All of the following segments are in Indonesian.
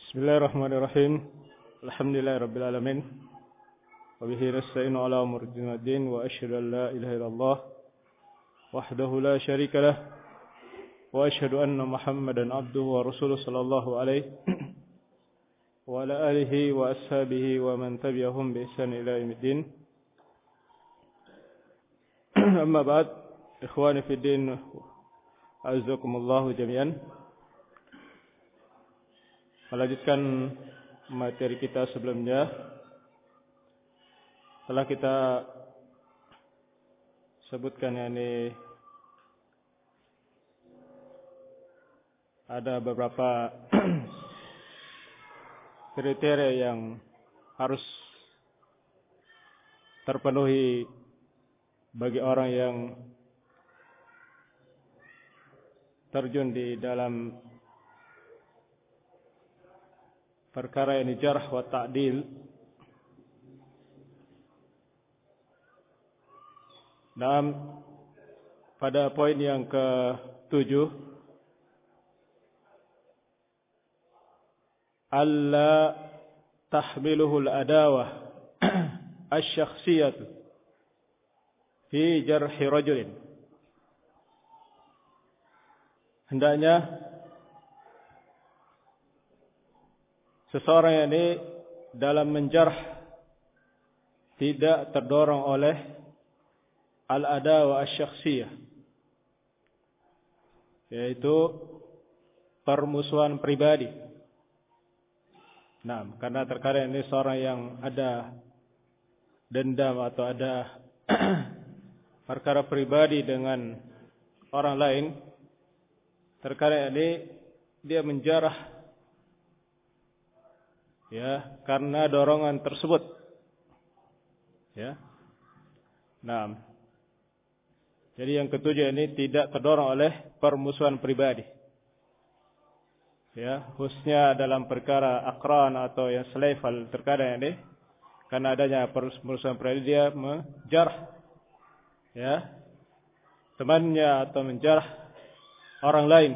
Bismillahirrahmanirrahim. Alhamdulillahirabbil alamin. Wa bihi nasta'inu ala umuri din wa asyhadu an la ilaha illallah wahdahu la syarika lah wa asyhadu anna Muhammadan abduhu wa rasuluhu sallallahu alaihi wa ala alihi wa ashabihi wa man tabi'ahum bi ihsan ila yaumiddin. Amma ba'd, ikhwani fid din, a'azzakumullah jami'an. Melanjutkan materi kita sebelumnya, telah kita sebutkan yakni ada beberapa kriteria yang harus terpenuhi bagi orang yang terjun di dalam perkara ini, jarh wa ta'dil. Dan pada poin yang ke-7, alla tahmiluhu al-adawah asy-syakhsiyatu fi jarhi rajulin. Hendaknya seseorang ini dalam menjarh tidak terdorong oleh al-adawa asy-syakhsiyah, yaitu permusuhan pribadi. Nah, karena terkadang ini seorang yang ada dendam atau ada perkara pribadi dengan orang lain, terkadang ini dia menjarah karena dorongan tersebut. Nah, jadi yang ketujuh ini tidak terdorong oleh permusuhan pribadi. Khususnya dalam perkara aqran atau yang selevel, terkadang ini karena adanya permusuhan pribadi dia menjarah temannya atau menjarah orang lain.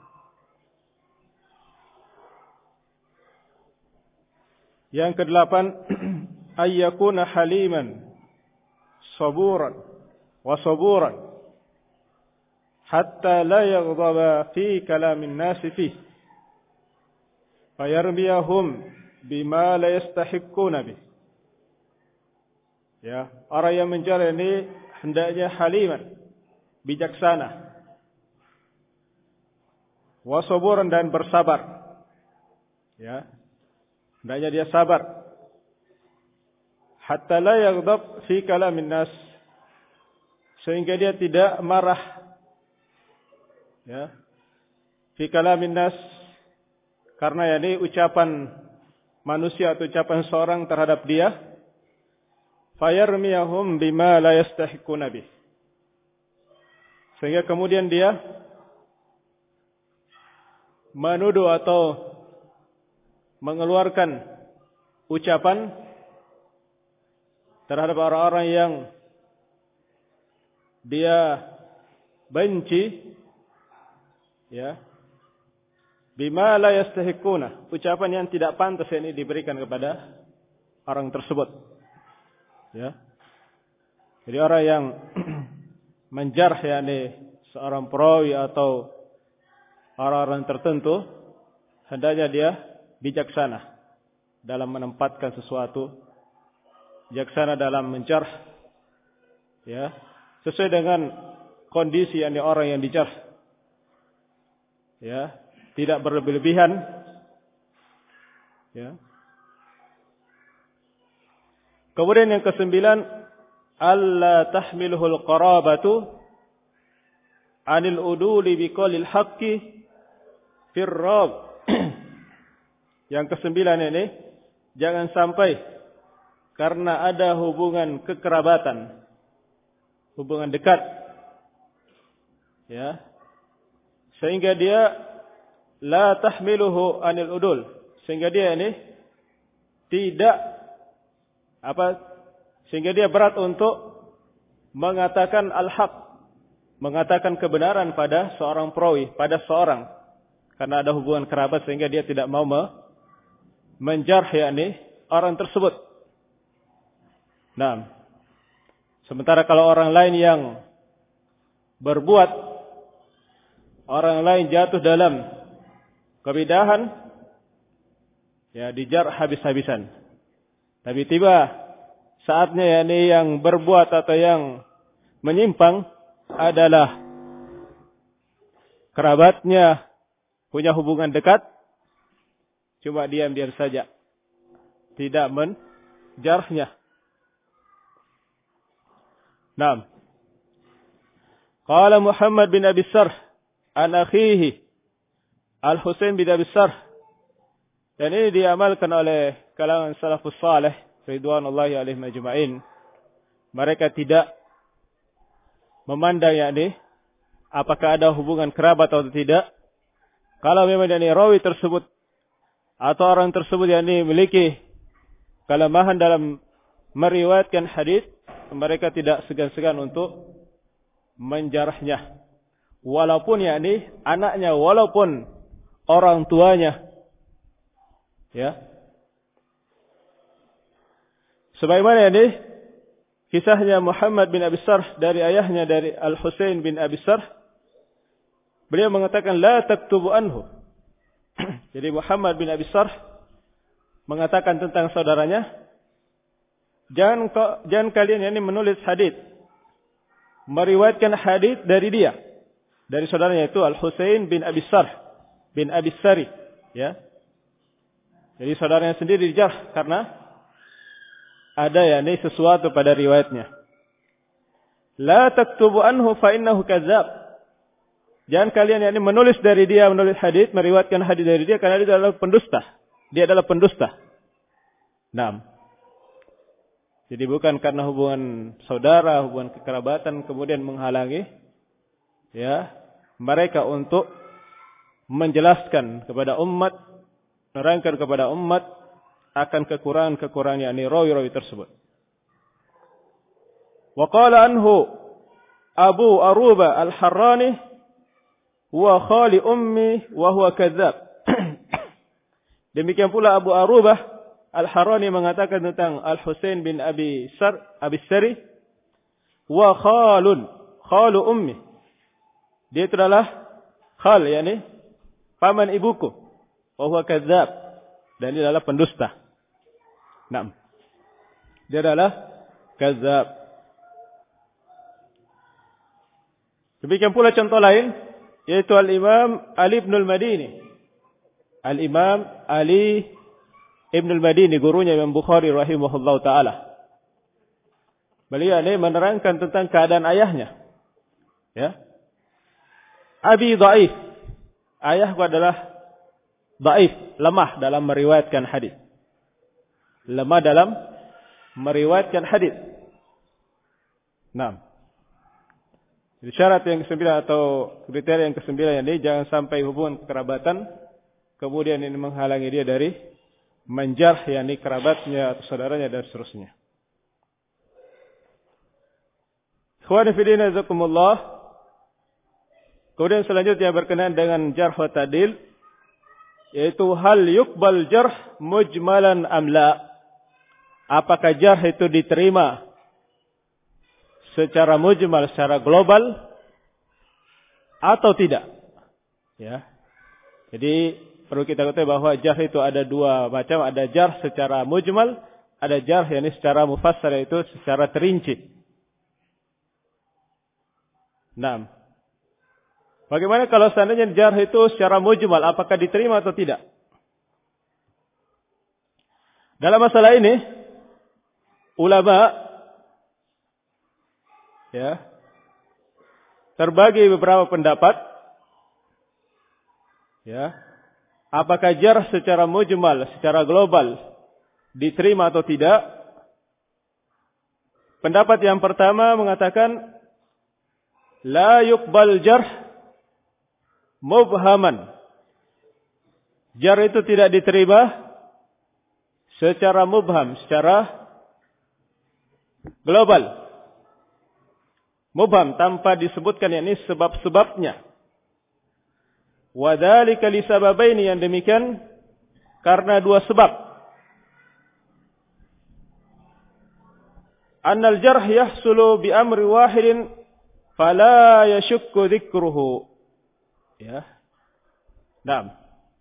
Yang kedelapan, ayyakuna haliman saburan wa saburan hatta la yaghdaba fi kalamin nasi fih fayarmiyahum bima la yastahiqquna bih. Orang yang menjarah ini hendaknya haliman, bijaksana, wa saburan, dan bersabar. Hendaknya dia sabar. Hatta la yaghdab fi kalamin nas, sehingga dia tidak marah fi kalamin nas, karena ini ucapan manusia atau ucapan seorang terhadap dia. Fayarmiyahum bima la yastahiqquna bih, sehingga kemudian dia menuduh atau mengeluarkan ucapan terhadap orang-orang yang dia benci, bima la yastahiquna, ucapan yang tidak pantas ini diberikan kepada orang tersebut. Jadi orang yang menjarh seorang perawi atau orang-orang tertentu, hendaknya dia bijaksana dalam menempatkan sesuatu, bijaksana dalam menjarh, sesuai dengan kondisi orang yang dijarh, tidak berlebih-lebihan, Kemudian yang kesembilan, alla tahmiluhul qarabatu anil uduli biqaulil haqqi firrab. Yang kesembilan ini, jangan sampai karena ada hubungan kekerabatan, hubungan dekat, sehingga dia la tahmiluhu anil udul, sehingga dia ini sehingga dia berat untuk mengatakan al-haq, mengatakan kebenaran pada seorang perawi, pada seorang, karena ada hubungan kerabat sehingga dia tidak mau menjarh yakni orang tersebut. Nah, sementara kalau orang lain yang berbuat, orang lain jatuh dalam kebidahan, ya dijarh habis-habisan. Tapi tiba saatnya yakni yang berbuat atau yang menyimpang adalah kerabatnya, punya hubungan dekat, cuma diam-diam saja, tidak menjarhnya. Naam. Qala Muhammad bin Abi Sarh an akhihi Al-Husain bin Abi Sarh. Dan ini diamalkan oleh kalangan salafus salih ridwanullahi alaihim ajma'in. Mereka tidak memandang yakni apakah ada hubungan kerabat atau tidak. Kalau memang yakni rawi tersebut atau orang tersebut yakni memiliki kelemahan dalam meriwayatkan hadis, mereka tidak segan-segan untuk menjarahnya. Walaupun yakni anaknya, walaupun orang tuanya. Ya. Sebagaimana yakni kisahnya Muhammad bin Abi Sarh dari ayahnya, dari Al-Husain bin Abi Sarh. Beliau mengatakan la taktubu anhu. Jadi Muhammad bin Abi Sarh mengatakan tentang saudaranya, jangan kalian yakni menulis hadis, meriwayatkan hadis dari dia, dari saudaranya itu Al-Husain bin Abi Sarh bin Abi Sari, ya. Jadi saudaranya sendiri dijarh karena ada yakni sesuatu pada riwayatnya. La taktubu anhu fa innahu kadzdzab. Jangan kalian yakni menulis dari dia, menulis hadis, meriwayatkan hadis dari dia, karena dia adalah pendusta. Dia adalah pendusta. Naam. Jadi bukan karena hubungan saudara, hubungan kekerabatan kemudian menghalangi ya mereka untuk menjelaskan kepada umat, menerangkan kepada umat akan kekurangan-kekurangan yakni rawi-rawi tersebut. Wa qala anhu Abu Aruba Al-Harrani wa khali ummi wa huwa kadzdzab. Demikian pula Abu Arubah Al-Harrani mengatakan tentang Al-Husain bin Abi Sari wa khalu ummi. Dia itu adalah khal yakni paman ibuku, wa huwa kadzdzab, dan dia adalah pendusta. Naam. Dia adalah kadzdzab. Demikian pula contoh lain yaitu Al-Imam Ali bin Al-Madini. Al-Imam Ali Ibn Al-Madini, gurunya Imam Bukhari rahimahullah ta'ala. Beliau ini menerangkan tentang keadaan ayahnya. Ya. Abi dhaif. Ayahku adalah dhaif, lemah dalam meriwayatkan hadis. Lemah dalam meriwayatkan hadis. Nah. Jadi syarat yang ke-9 atau kriteria yang ke-9 ini jangan sampai hubungan kekerabatan kemudian ini menghalangi dia dari menjarh yakni kerabatnya atau saudaranya dan seterusnya. Ikhwani fi din azakumullah. Kemudian selanjutnya berkenaan dengan jarh wa ta'dil, yaitu hal yuqbal jarh mujmalan am la. Apakah jarh itu diterima secara mujmal, secara global atau tidak? Ya. Jadi perlu kita ketahui bahwa jarh itu ada dua macam, ada jarh secara mujmal, ada jarh yakni secara mufassal, yaitu secara terinci. Nah, bagaimana kalau seandainya jarh itu secara mujmal, apakah diterima atau tidak? Dalam masalah ini ulama ya terbagi beberapa pendapat. Ya, apakah jarh secara mujmal, secara global diterima atau tidak? Pendapat yang pertama mengatakan la yuqbal jarh mubhaman. Jarh itu tidak diterima secara mubham, secara global. Mubham tanpa disebutkan yakni sebab-sebabnya. Wa dzalika li sababaini, yang demikian karena dua sebab. annal jarh yahsulu bi amri wahidin fala yashukku dzikruhu. Ya. Naam.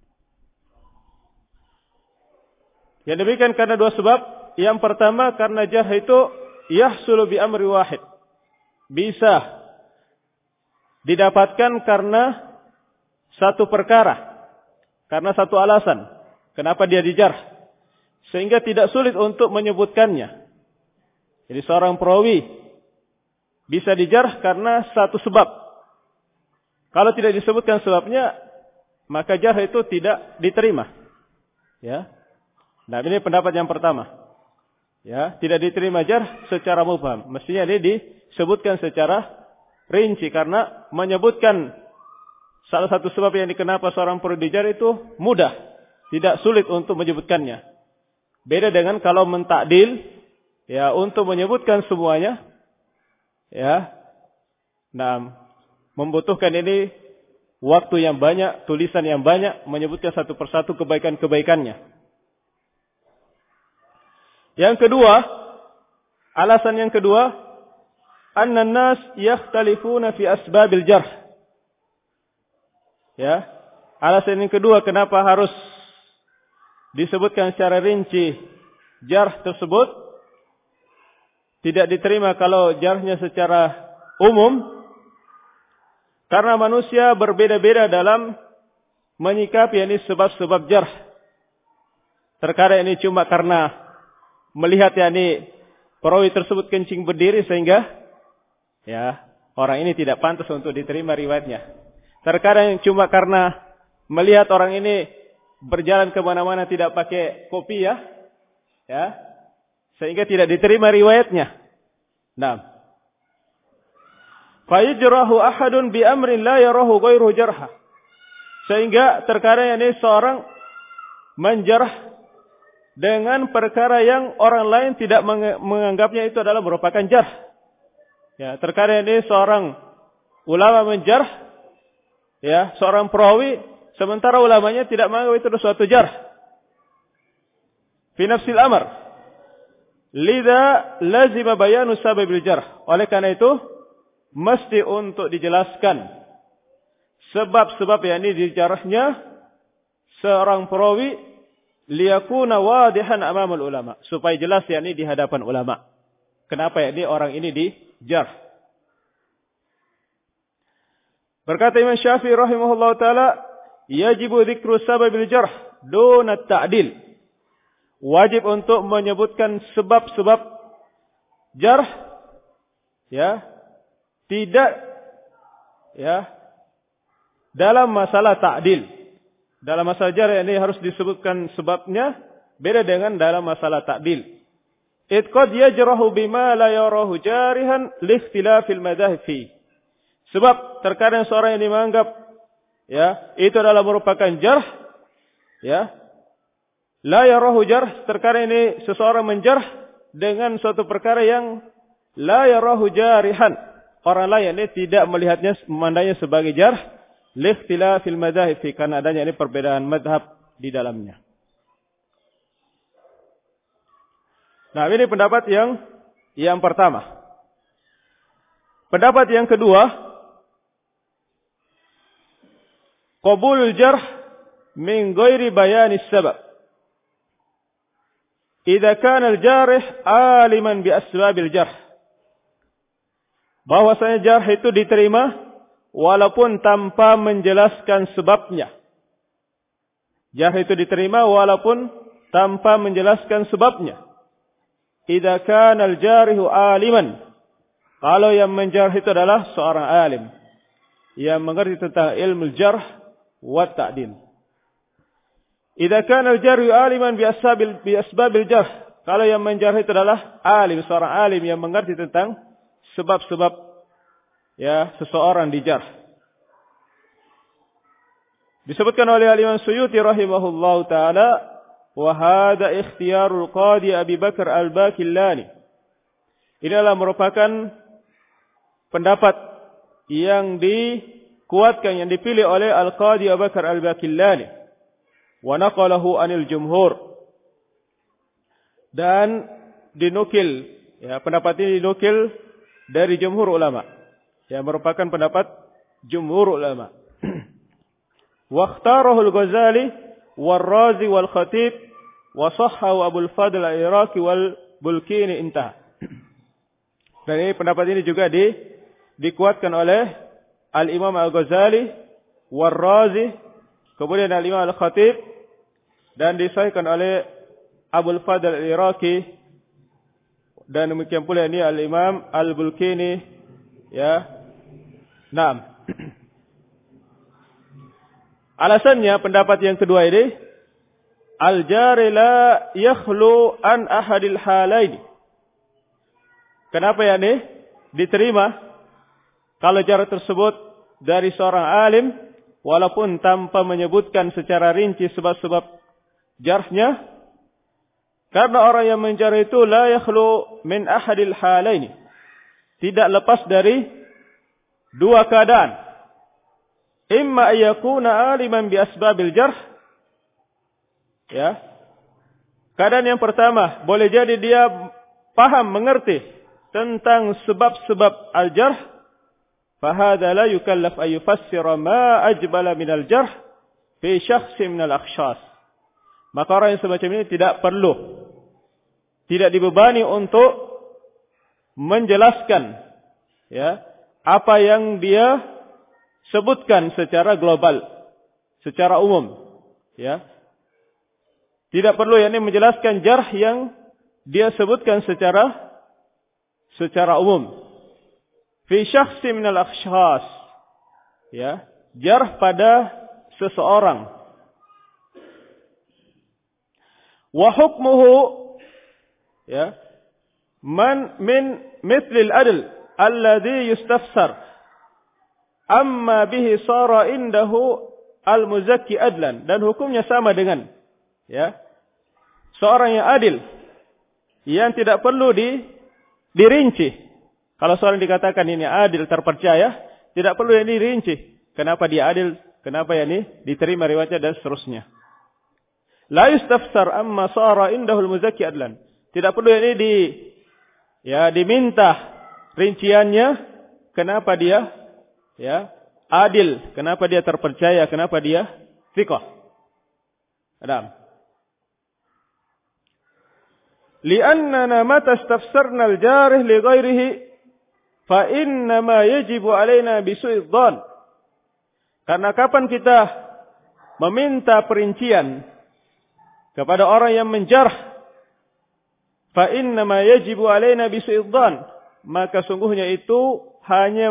Yang demikian karena dua sebab. Yang pertama karena jarh itu yahsulu bi amri wahid. Bisa didapatkan karena satu perkara. Karena satu alasan. Kenapa dia dijarh. Sehingga tidak sulit untuk menyebutkannya. Jadi seorang perawi bisa dijarh karena satu sebab. Kalau tidak disebutkan sebabnya, maka jarh itu tidak diterima. Ya. Nah, ini pendapat yang pertama. Ya, tidak diterima jarh secara mubham. Mestinya ini disebutkan secara rinci karena menyebutkan salah satu sebab yang kenapa seorang perlu dijarh itu mudah, tidak sulit untuk menyebutkannya. Beda dengan kalau mentakdil. Ya, untuk menyebutkan semuanya, ya, nah, membutuhkan ini waktu yang banyak, tulisan yang banyak, menyebutkan satu persatu kebaikan-kebaikannya. Yang kedua, alasan yang kedua, anna nas yakhtalifuna fi asbabil jarh. Ya, alasan yang kedua kenapa harus disebutkan secara rinci jarh tersebut. Tidak diterima kalau jarhnya secara umum. Karena manusia berbeda-beda dalam menyikapi ini sebab-sebab jarh. Terkadang ini cuma karena melihat ini perawi tersebut kencing berdiri sehingga ya orang ini tidak pantas untuk diterima riwayatnya. Terkadang cuma karena melihat orang ini berjalan kemana-mana tidak pakai kopiah, ya. Sehingga tidak diterima riwayatnya. Nah. Fayajrahu ahadun bi amrin la yarahu ghairu jarha. Sehingga terkadang ini seorang menjarh dengan perkara yang orang lain tidak menganggapnya itu adalah merupakan jarh. Ya, terkadang ini seorang ulama menjarh, ya, seorang perawi, sementara ulamanya tidak menganggap itu suatu jarh. Fi nafsil amr. Lidha lazima bayanu sababil jarh. Oleh karena itu, mesti untuk dijelaskan sebab-sebab yang ini dijarahnya seorang perawi liyakuna wadihan amamul ulama. Supaya jelas yang ini di hadapan ulama. Kenapa yang ini orang ini dijarh. Berkata Imam Syafi'i rahimahullah ta'ala, yajibu dzikru sababil jarh duna ta'dil. Wajib untuk menyebutkan sebab-sebab jarh, ya, tidak, ya, dalam masalah ta'dil. Dalam masalah jarh ini harus disebutkan sebabnya, beda dengan dalam masalah ta'dil. Id qad yajrahu bima la yarahu jarihan liikhtilafil madzhab fi. Sebab terkadang seorang ini menganggap, ya, itu adalah merupakan jarh, ya. La yarahu jarh, terkadang ini seseorang menjarh dengan suatu perkara yang la yarahu jarihan. Orang lain ini tidak melihatnya, memandangnya sebagai jarh, liikhtilafil madzhab fi, karena adanya ini perbedaan mazhab di dalamnya. Nah, ini pendapat yang pertama. Pendapat yang kedua, qabulul jarh min ghairi bayanis sabab. Idza kana al-jarih aliman bi asbabil jarh. Bahwasanya jarh itu diterima walaupun tanpa menjelaskan sebabnya. Jarh itu diterima walaupun tanpa menjelaskan sebabnya. Idza kana al-jarihu aliman. Kalau yang menjarh itu adalah seorang alim yang mengerti tentang ilmu jarh wa ta'dil. Idza kana al-jarh aliman bi asbabil jarh. Kalau yang menjarh itu adalah alim, seorang alim yang mengerti tentang sebab-sebab, ya, seseorang dijarh. Disebutkan oleh Imam Suyuti rahimahullahu taala, wa hadza ikhtiyarul qadi Abi Bakar al-Bakillani. Ini adalah merupakan pendapat yang dikuatkan, yang dipilih oleh Al-Qadi Abu Bakar al-Bakillani. Wa naqalahu anil jumhur. Dan dinukil Ya, pendapat ini dinukil dari jumhur ulama. Ya, merupakan pendapat jumhur ulama. Waqtarahu al-Ghazali wal-Razi wal-Khatib wa sahhahu Abul Fadl al-Iraqi wal-Bulkini intah. Dan ini pendapat ini juga dikuatkan oleh Al-Imam Al-Ghazali wal-Razi, kemudian Al-Imam Al-Khatib, dan disahihkan oleh Abul Fadl al-Iraqi, dan demikian pula ini Al-Imam Al-Bulkini. Ya. Naam. Alasannya pendapat yang kedua ini, al-jari la yakhlu an ahadil halaini. Kenapa ya ini diterima kalau jar tersebut dari seorang alim walaupun tanpa menyebutkan secara rinci sebab-sebab jarhnya? Karena orang yang menjar itu la yakhlu min ahadil halaini, tidak lepas dari dua keadaan. Imma ayyakuna aliman bi asbabil jarh. Ya. Keadaan yang pertama, boleh jadi dia paham, mengerti tentang sebab-sebab al-jarh. Fahadha la yukallaf ay yufassira ma ajbala min al-jarh fi syakhsin min al-akhshas. Maka orang yang semacam ini tidak dibebani untuk menjelaskan, ya, apa yang dia sebutkan secara global, secara umum, ya. Tidak perlu yakni menjelaskan jarh yang dia sebutkan secara umum. Fi syakhsin minal akhshas, ya, jarh pada seseorang. Wa hukmuhu, ya, man min mithlil adl alladhi yustafsar amma bihi sara indahu al-muzakki adlan, dan hukumnya sama dengan, ya, seorang yang adil yang tidak perlu dirinci. Kalau seorang dikatakan ini adil, terpercaya, tidak perlu ini dirinci. Kenapa dia adil? Kenapa ini diterima riwayatnya dan seterusnya. La yustafsar amma sara indahu al-muzakki adlan. Tidak perlu ini diminta rinciannya. Kenapa dia, ya, adil, kenapa dia terpercaya, kenapa dia thiqah. Adam. Li'annana mata istafsarna al-jarih li ghairihi fa inna ma yajibu alaina bisu'idh dhan. Karena kapan kita meminta perincian kepada orang yang menjarh, fa inna ma yajibu alaina bisu'idh dhan, maka sungguhnya itu hanya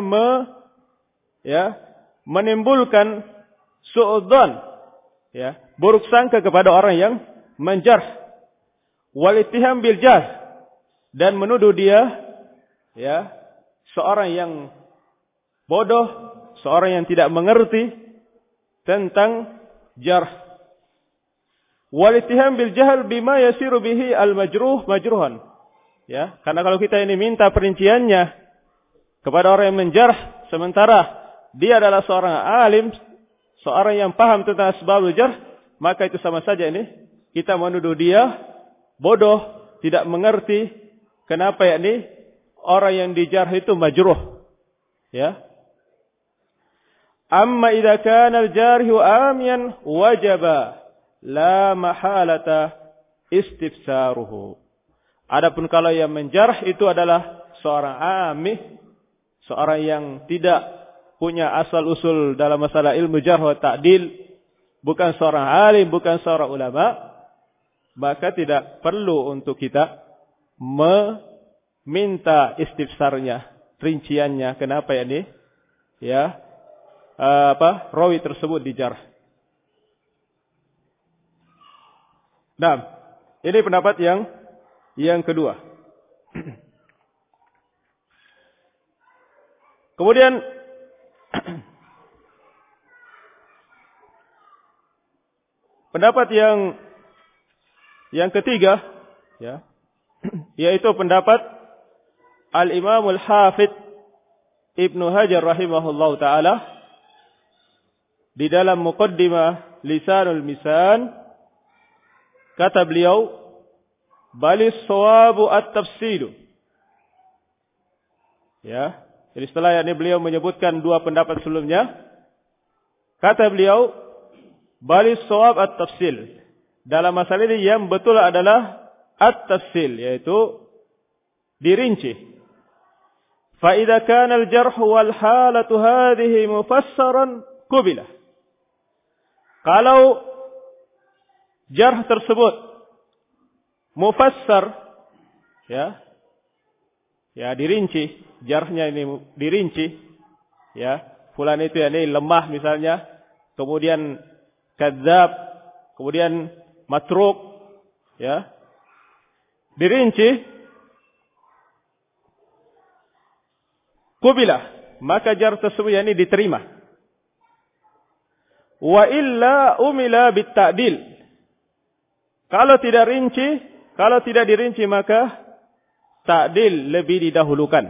menimbulkan su'udzon, ya, buruk sangka kepada orang yang menjarh, wal ittiham bil jahl, dan menuduh dia, ya, seorang yang bodoh, seorang yang tidak mengerti tentang jarh. Wal ittiham bil jahl bima yasiru bihi al majruh majruhan, ya, karena kalau kita ini minta perinciannya kepada orang yang menjarh sementara dia adalah seorang alim, seorang yang paham tentang asbabul jarh, maka itu sama saja ini kita menuduh dia bodoh, tidak mengerti kenapa yakni orang yang dijarh itu majruh, ya. Amma idza kana al-jarihu amiyan wajaba la mahalata istifsaruhu. Adapun kalau yang menjarh itu adalah seorang amih, seorang yang tidak punya asal-usul dalam masalah ilmu jarh wa ta'dil, bukan seorang alim, bukan seorang ulama, maka tidak perlu untuk kita meminta istifsarnya, rinciannya, kenapa ini, ya, rawi tersebut dijarh. Nah, ini pendapat yang kedua. Kemudian pendapat yang ketiga, ya, yaitu pendapat Al-Imam Al-Hafidh Ibnu Hajar rahimahullahu taala di dalam Muqaddimah Lisanul Misan. Kata beliau, balis sawabu at-tafsilu Ya. Jadi setelah ini beliau menyebutkan dua pendapat sebelumnya, kata beliau, balis shawab at-tafsil. Dalam masalah ini yang betul adalah at-tafsil, yaitu dirinci. Fa idza kana al-jarh wal halatu hadhihi mufassaran qubila. Kalau jarh tersebut mufassar, ya dirinci, jarhnya ini dirinci, ya fulan itu ini lemah misalnya, kemudian kadzab, kemudian matruk, ya dirinci, kubilah, maka jarh tersebut ini diterima. Wa illa umila bit ta'dil. Kalau tidak dirinci maka ta'dil lebih didahulukan.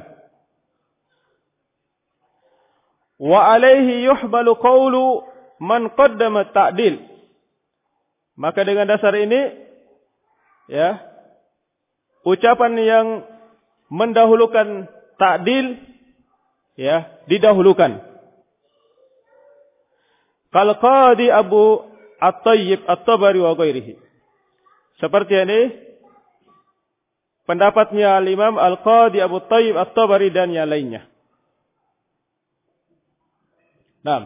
Wa alaihi yuhbalu qawlu man qaddama ta'dil. Maka dengan dasar ini, ya, ucapan yang mendahulukan ta'dil, ya, didahulukan. Kal Qadi Abu At-Tayyib At-Tabari wa ghairihi. Seperti ini pendapatnya Al-Imam Al-Qadi Abu Tayyib At-Tabari dan yang lainnya. Nah,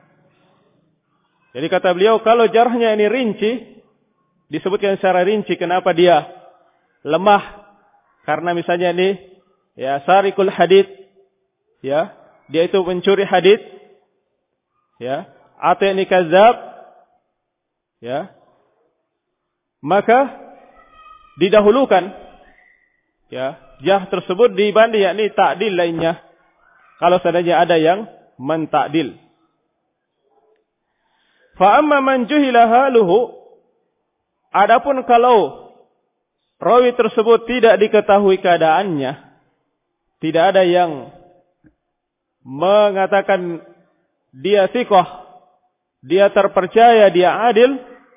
jadi kata beliau, kalau jarhnya ini rinci, disebutkan secara rinci kenapa dia lemah, karena misalnya ini, ya, sarikul hadits, ya, dia itu mencuri hadits, ya, atau ini kadzab, ya, maka didahulukan, ya, jarh tersebut dibanding yakni ta'dil lainnya, kalau seandainya ada yang mentakdil. Fa amma man juhila haluhu, adapun kalau rawi tersebut tidak diketahui keadaannya, tidak ada yang mengatakan dia thiqah, dia terpercaya, dia adil,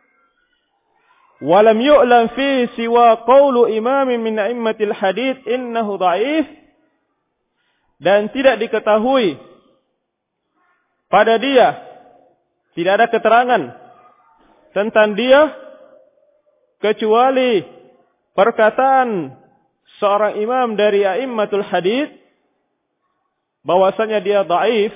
walam yu'lam fi siwa qawlu imamin min a'immatil hadits innahu dha'if, dan tidak diketahui pada dia, tidak ada keterangan tentang dia kecuali perkataan seorang imam dari a'immatul hadits bahwasanya dia dhaif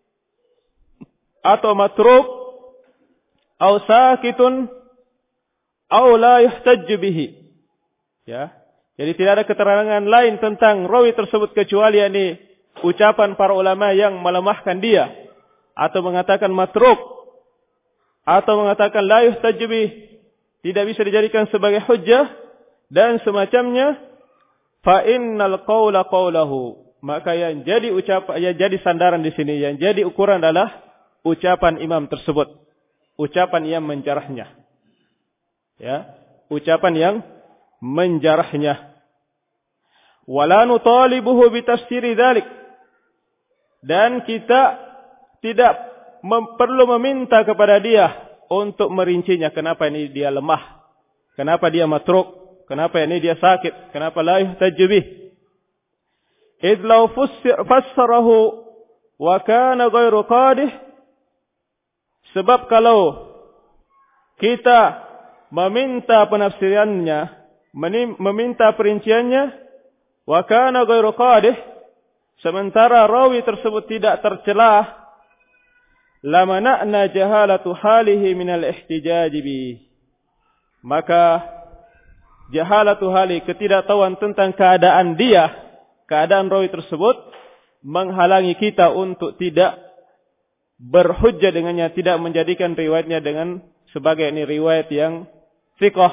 atau matruk atau sakitun atau la yuhtajju bihi, ya. Jadi tidak ada keterangan lain tentang rawi tersebut kecuali ini ucapan para ulama yang melemahkan dia, atau mengatakan matruk, atau mengatakan la yuhtajju bihi, tidak bisa dijadikan sebagai hujjah dan semacamnya. Fa innal qawla qawlahu, maka yang jadi sandaran di sini, yang jadi ukuran adalah ucapan imam tersebut, ucapan yang menjarahnya, ya, ucapan yang menjarahnya. Wala nutalibuhu bitafsiri dzalik, dan kita tidak perlu meminta kepada dia untuk merincinya, kenapa ini dia lemah, kenapa dia matruk, kenapa ini dia sakit, kenapa la yuhtajju bih. Idh law fassarahu wa kana ghairu qadih, sebab kalau kita meminta penafsirannya, meminta perinciannya, wa kana ghairu qadih, sementara rawi tersebut tidak tercelah, lamana'na jahalatu halihi minal ihtijaj bi, maka jahalatu hali, ketidaktahuan tentang keadaan dia, keadaan rawi tersebut, menghalangi kita untuk tidak berhujjah dengannya, tidak menjadikan riwayatnya dengan sebagai ini riwayat yang thiqah.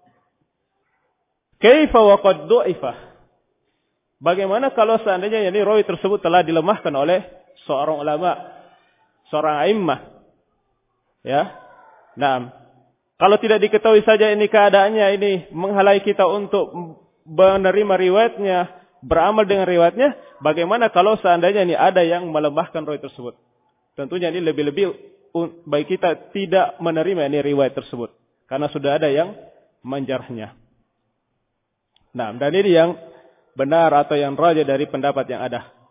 Kaifa wa qad du'ifa, bagaimana kalau seandainya ini rawi tersebut telah dilemahkan oleh seorang ulama, seorang a'immah, ya. Nah, kalau tidak diketahui saja ini keadaannya, ini menghalangi kita untuk menerima riwayatnya, beramal dengan riwayatnya, bagaimana kalau seandainya ini ada yang melemahkan rawi tersebut? Tentunya ini lebih-lebih bagi kita tidak menerima ini riwayat tersebut, karena sudah ada yang menjarahnya. Nah, dan ini yang benar atau yang rajih dari pendapat yang ada.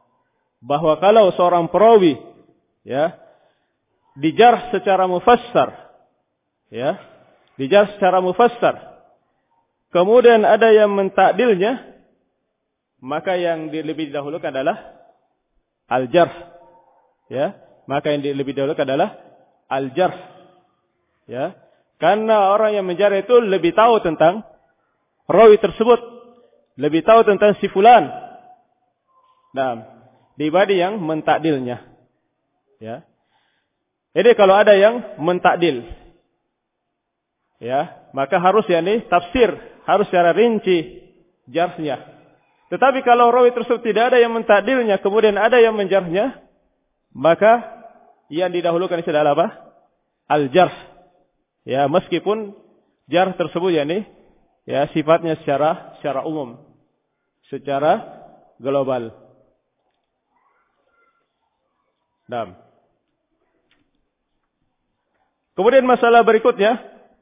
bahwa kalau seorang perawi ya dijarh secara mufassar, ya, dijarh secara mufassar, kemudian ada yang mentakdilnya, maka yang lebih didahulukan adalah al-jarh, ya, maka yang lebih didahulukan adalah al-jarh, ya, karena orang yang menjarh itu lebih tahu tentang rawi tersebut, lebih tahu tentang si fulan, nah, dibanding yang mentakdilnya, ya. Jadi kalau ada yang mentakdil, ya, maka harus tafsir, harus secara rinci jarhnya. Tetapi kalau rawi tersebut tidak ada yang mentakdilnya, kemudian ada yang menjarhnya, maka yang didahulukan itu adalah apa? Al-jarh. Ya, meskipun jarh tersebut ya sifatnya secara umum, secara global. Nah. Kemudian masalah berikutnya,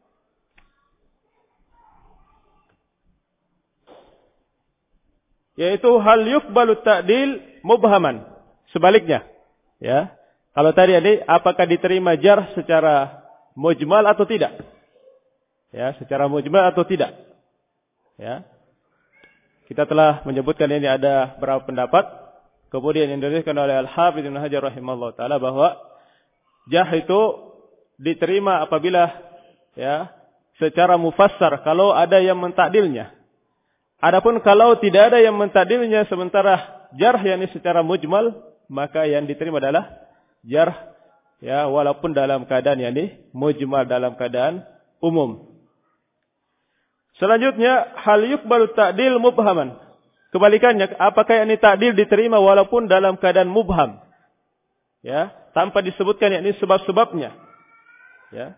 yaitu hal yuqbalu ta'dil mubhaman. Sebaliknya, ya. Kalau tadi apakah diterima jarh secara mujmal atau tidak? Ya, secara mujmal atau tidak? Ya. Kita telah menyebutkan ini ada beberapa pendapat. Kemudian yang diriwayatkan oleh Al-Hafidz Ibnu Hajar rahimahullah taala bahwa jarh itu diterima apabila ya secara mufassar kalau ada yang mentakdilnya. Adapun kalau tidak ada yang mentakdilnya sementara jarh secara mujmal, maka yang diterima adalah jarh ya walaupun dalam keadaan mujmal, dalam keadaan umum. Selanjutnya hal yuqbalu ta'dil mubhaman. Kebalikannya, apakah ta'dil diterima walaupun dalam keadaan mubham? Ya, tanpa disebutkan sebab-sebabnya. Ya.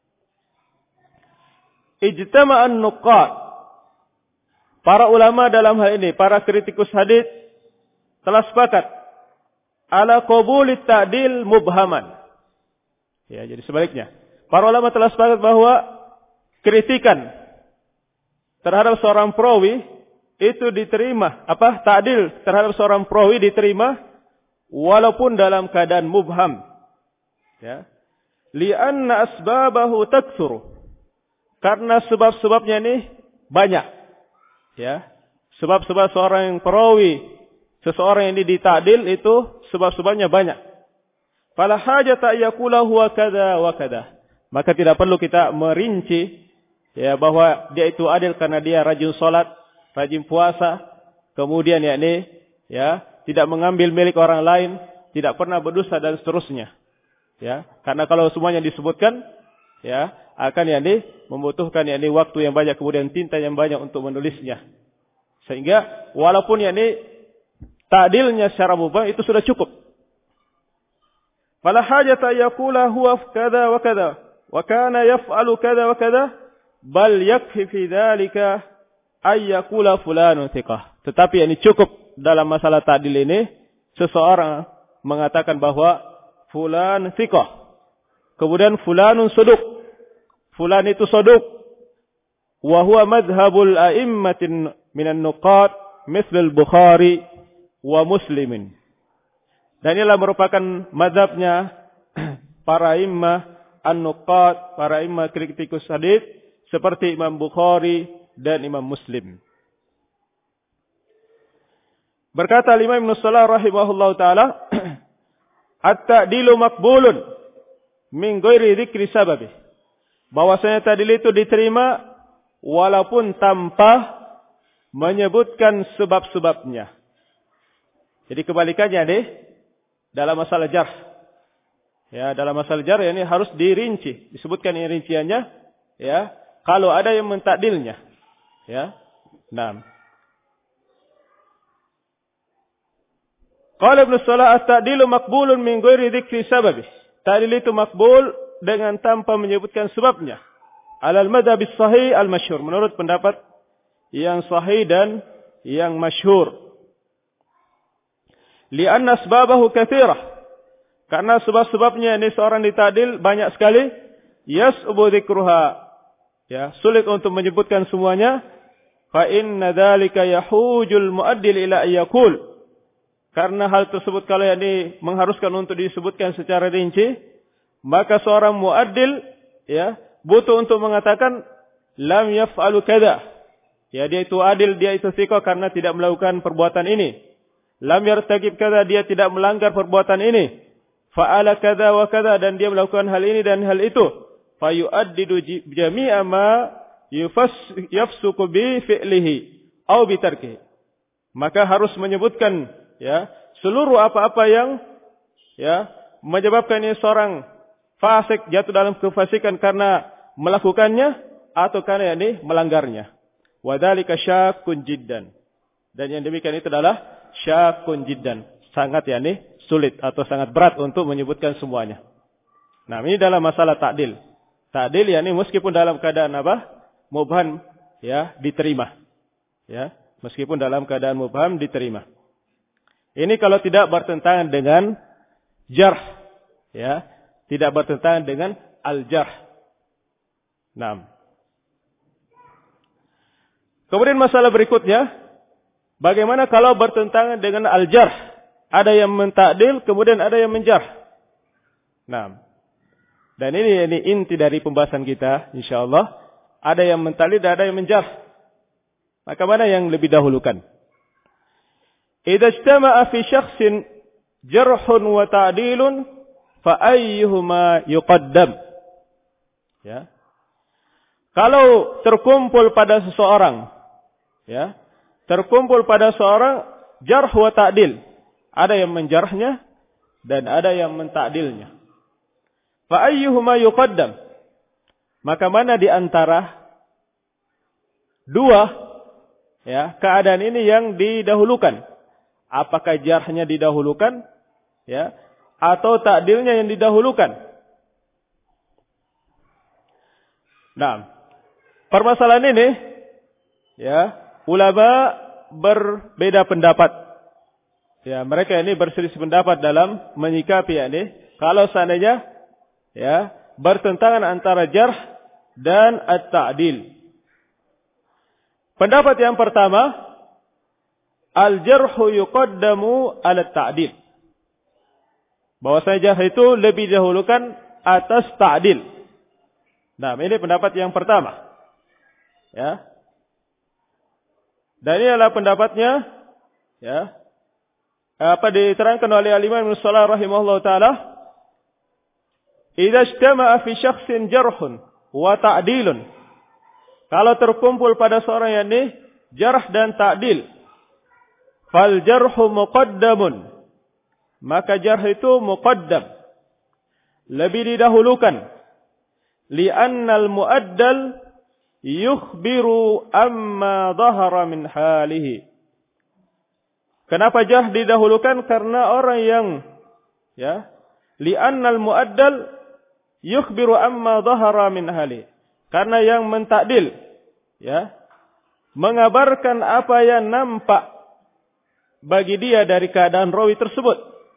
Ijtama'an nuqad. Para ulama dalam hal ini, para kritikus hadis telah sepakat ala qabulit ta'dil mubhaman. Ya, jadi sebaliknya. Para ulama telah sepakat bahwa kritikan terhadap seorang perawi itu diterima, ta'dil terhadap seorang perawi diterima walaupun dalam keadaan mubham. Ya. Li'anna asbabahu taktsuru. Karena sebab-sebabnya banyak. Ya. Sebab-sebab seorang perawi, seseorang yang ditakdil itu sebab-sebabnya banyak. Fala hajata yaqula huwa kadza wa kadza. Maka tidak perlu kita merinci ya bahwa dia itu adil karena dia rajin salat, rajin puasa, kemudian ya tidak mengambil milik orang lain, tidak pernah berdosa dan seterusnya. Ya, karena kalau semuanya disebutkan, ya akan membutuhkan waktu yang banyak, kemudian tinta yang banyak untuk menulisnya. Sehingga walaupun ta'dilnya secara mubham itu sudah cukup. Fala hajata yaqula huwa kadza wa kadza wa kana yaf'alu kadza wa kadza bal yakfi fi dzalika ay yaqula fulanun thiqah. Tetapi cukup dalam masalah ta'dil ini seseorang mengatakan bahwa fulan thiqah. Kemudian fulanun saduq. Fulan itu saduq. Wa huwa madhhabul a'immatin minan nuqat misal al-Bukhari wa Muslimin. Dan inilah merupakan mazhabnya para imam an-nuqat, para imam kritikus hadis seperti Imam Bukhari dan Imam Muslim. Berkata Imam Ibnu Salah rahimahullahu taala, at-ta'dilu maqbulun min ghairi dzikri sababi. Bahwasanya ta'dil itu diterima walaupun tanpa menyebutkan sebab-sebabnya. Jadi kebalikannya dalam masalah jarh. Ya, dalam masalah jarh harus dirinci, disebutkan rinciannya, ya. Kalau ada yang mentakdilnya, ya. Naam. Qala Ibnu Salah at-ta'dilu maqbulun min ghairi dzikri sababi. Ta'dil itu makbul dengan tanpa menyebutkan sebabnya. Alal madhhab as-sahih al-masyhur, menurut pendapat yang sahih dan yang masyhur. Li'anna asbabahu katsirah. Karena sebab-sebabnya seorang dita'dil banyak sekali. Yas'ubu dzikruha. Ya, sulit untuk menyebutkan semuanya. Fa inna dzalika yahujul mu'addil ila ayyakul. karena hal tersebut kalau ini mengharuskan untuk disebutkan secara rinci, maka seorang muaddil ya butuh untuk mengatakan lam yaf'alu kadza. Ya, dia itu adil, dia itu thiqah karena tidak melakukan perbuatan ini. Lam yartakib kadza, dia tidak melanggar perbuatan ini. Fa'ala kadza wa kadza, dan dia melakukan hal ini dan hal itu. Fa yu'addidu jami'a ma yafsuqu bi fi'lihi aw bi tarkihi. Maka harus menyebutkan ya seluruh apa-apa yang ya menyebabkan ini seorang fasik jatuh dalam kefasikan karena melakukannya atau karena ini melanggarnya. Wa dzalika syaqqun jiddan. Dan yang demikian itu adalah syaqqun jiddan, sangat yakni sulit atau sangat berat untuk menyebutkan semuanya. Nah, ini dalam masalah ta'dil. Ta'dil yakni meskipun dalam keadaan apa? Mubham ya diterima. Ya, meskipun dalam keadaan mubham diterima. Ini kalau tidak bertentangan dengan jarh, ya, tidak bertentangan dengan al-jarh. Nah. Kemudian masalah berikutnya, bagaimana kalau bertentangan dengan al-jarh? Ada yang mentakdil, kemudian ada yang menjarh. Nah. Dan ini inti dari pembahasan kita, insyaallah. Ada yang mentakdil, ada yang menjarh. Maka mana yang lebih dahulukan? Idza ijtama'a fi syakhsin jarhun wa ta'dilun fa ayyuhuma yuqaddam. Ya. Kalau terkumpul pada seseorang, ya, terkumpul pada seorang jarh wa ta'dil, ada yang menjarhnya dan ada yang mentakdilnya. Fa ayyuhuma yuqaddam? Maka mana di antara dua ya keadaan ini yang didahulukan? Apakah jarhnya didahulukan ya atau takdilnya yang didahulukan? Nah, permasalahan ini ya ulama berbeda pendapat. Ya, mereka ini berselisih pendapat dalam menyikapi ini kalau seandainya ya bertentangan antara jarh dan at-ta'dil. Pendapat yang pertama, al-jarhu yuqaddamu ala ta'dil. Bahwasanya jarh itu lebih dahulukan atas ta'dil. Nah, ini pendapat yang pertama. Ya. Dan ini adalah pendapatnya ya. Apa diterangkan oleh Al-Imam Ibnu Shalah rahimahullah taala, idza ijtama'a fi syakhsin jarhun wa ta'dilun. Kalau terkumpul pada seorang yang ini jarh dan ta'dil, fal jarhu muqaddamun, maka jarh itu muqaddam, lebih didahulukan, li'anna al-mu'addal yukhbiru amma dhahara min halihi. Kenapa jarh didahulukan? Karena orang yang ya, li'anna al-mu'addal yukhbiru amma dhahara min halihi. Karena yang mentakdil ya, mengabarkan apa yang nampak bagi dia dari keadaan rawi tersebut.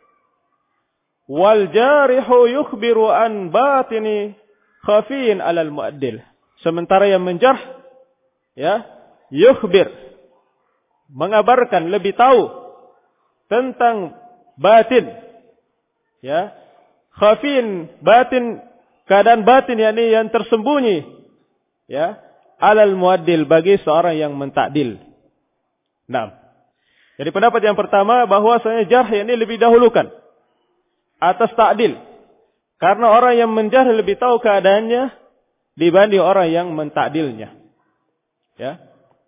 Wal jarihu yukhbiru an batini khafiin alal muaddil. Sementara yang menjarh ya, yukhbir, mengabarkan, lebih tahu tentang batin ya, khafiin, batin, keadaan batin yakni yang tersembunyi ya, alal muaddil, bagi seorang yang mentakdil. Nah, jadi pendapat yang pertama bahwasanya jarh ini lebih dahulukan atas ta'dil. Karena orang yang menjarh lebih tahu keadaannya dibanding orang yang mentakdilnya. Ya.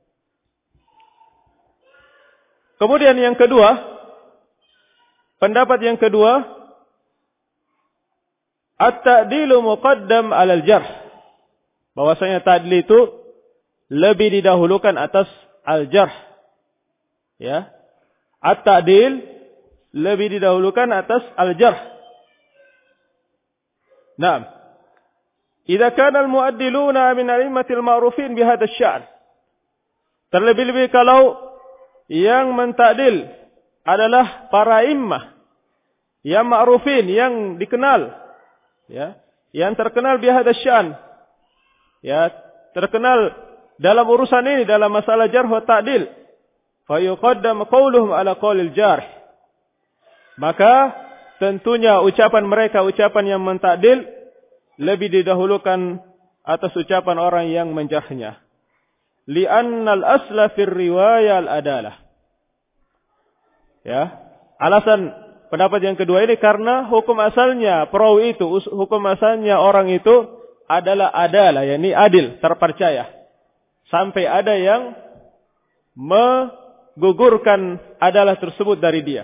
Kemudian yang kedua, pendapat yang kedua, at-ta'dilu muqaddam 'alal jarh. Bahwasanya ta'dil itu lebih didahulukan atas al-jarh. Ya. At-ta'dil lebih didahulukan atas al-jarh. Naam. Idza kana al-mu'addiluna min a'immatil ma'rufin bi hadzal sya'n. Terlebih-lebih kalau yang mentakdil adalah para immah yang ma'rufin, yang dikenal ya, yang terkenal bi hadzal sya'n. Ya, terkenal dalam urusan ini, dalam masalah jarh wa ta'dil. Fa yuqaddam qawluhum ala qawlil jarh. maka tentunya ucapan mereka, ucapan yang mentakdil, lebih didahulukan atas ucapan orang yang menjarhnya. Li'annal asla fir riwayah al-adalah. Ya, alasan pendapat yang kedua ini karena hukum asalnya perawi itu, hukum asalnya orang itu adalah adalah, yakni adil, terpercaya. Sampai ada yang menggugurkan adalah tersebut dari dia.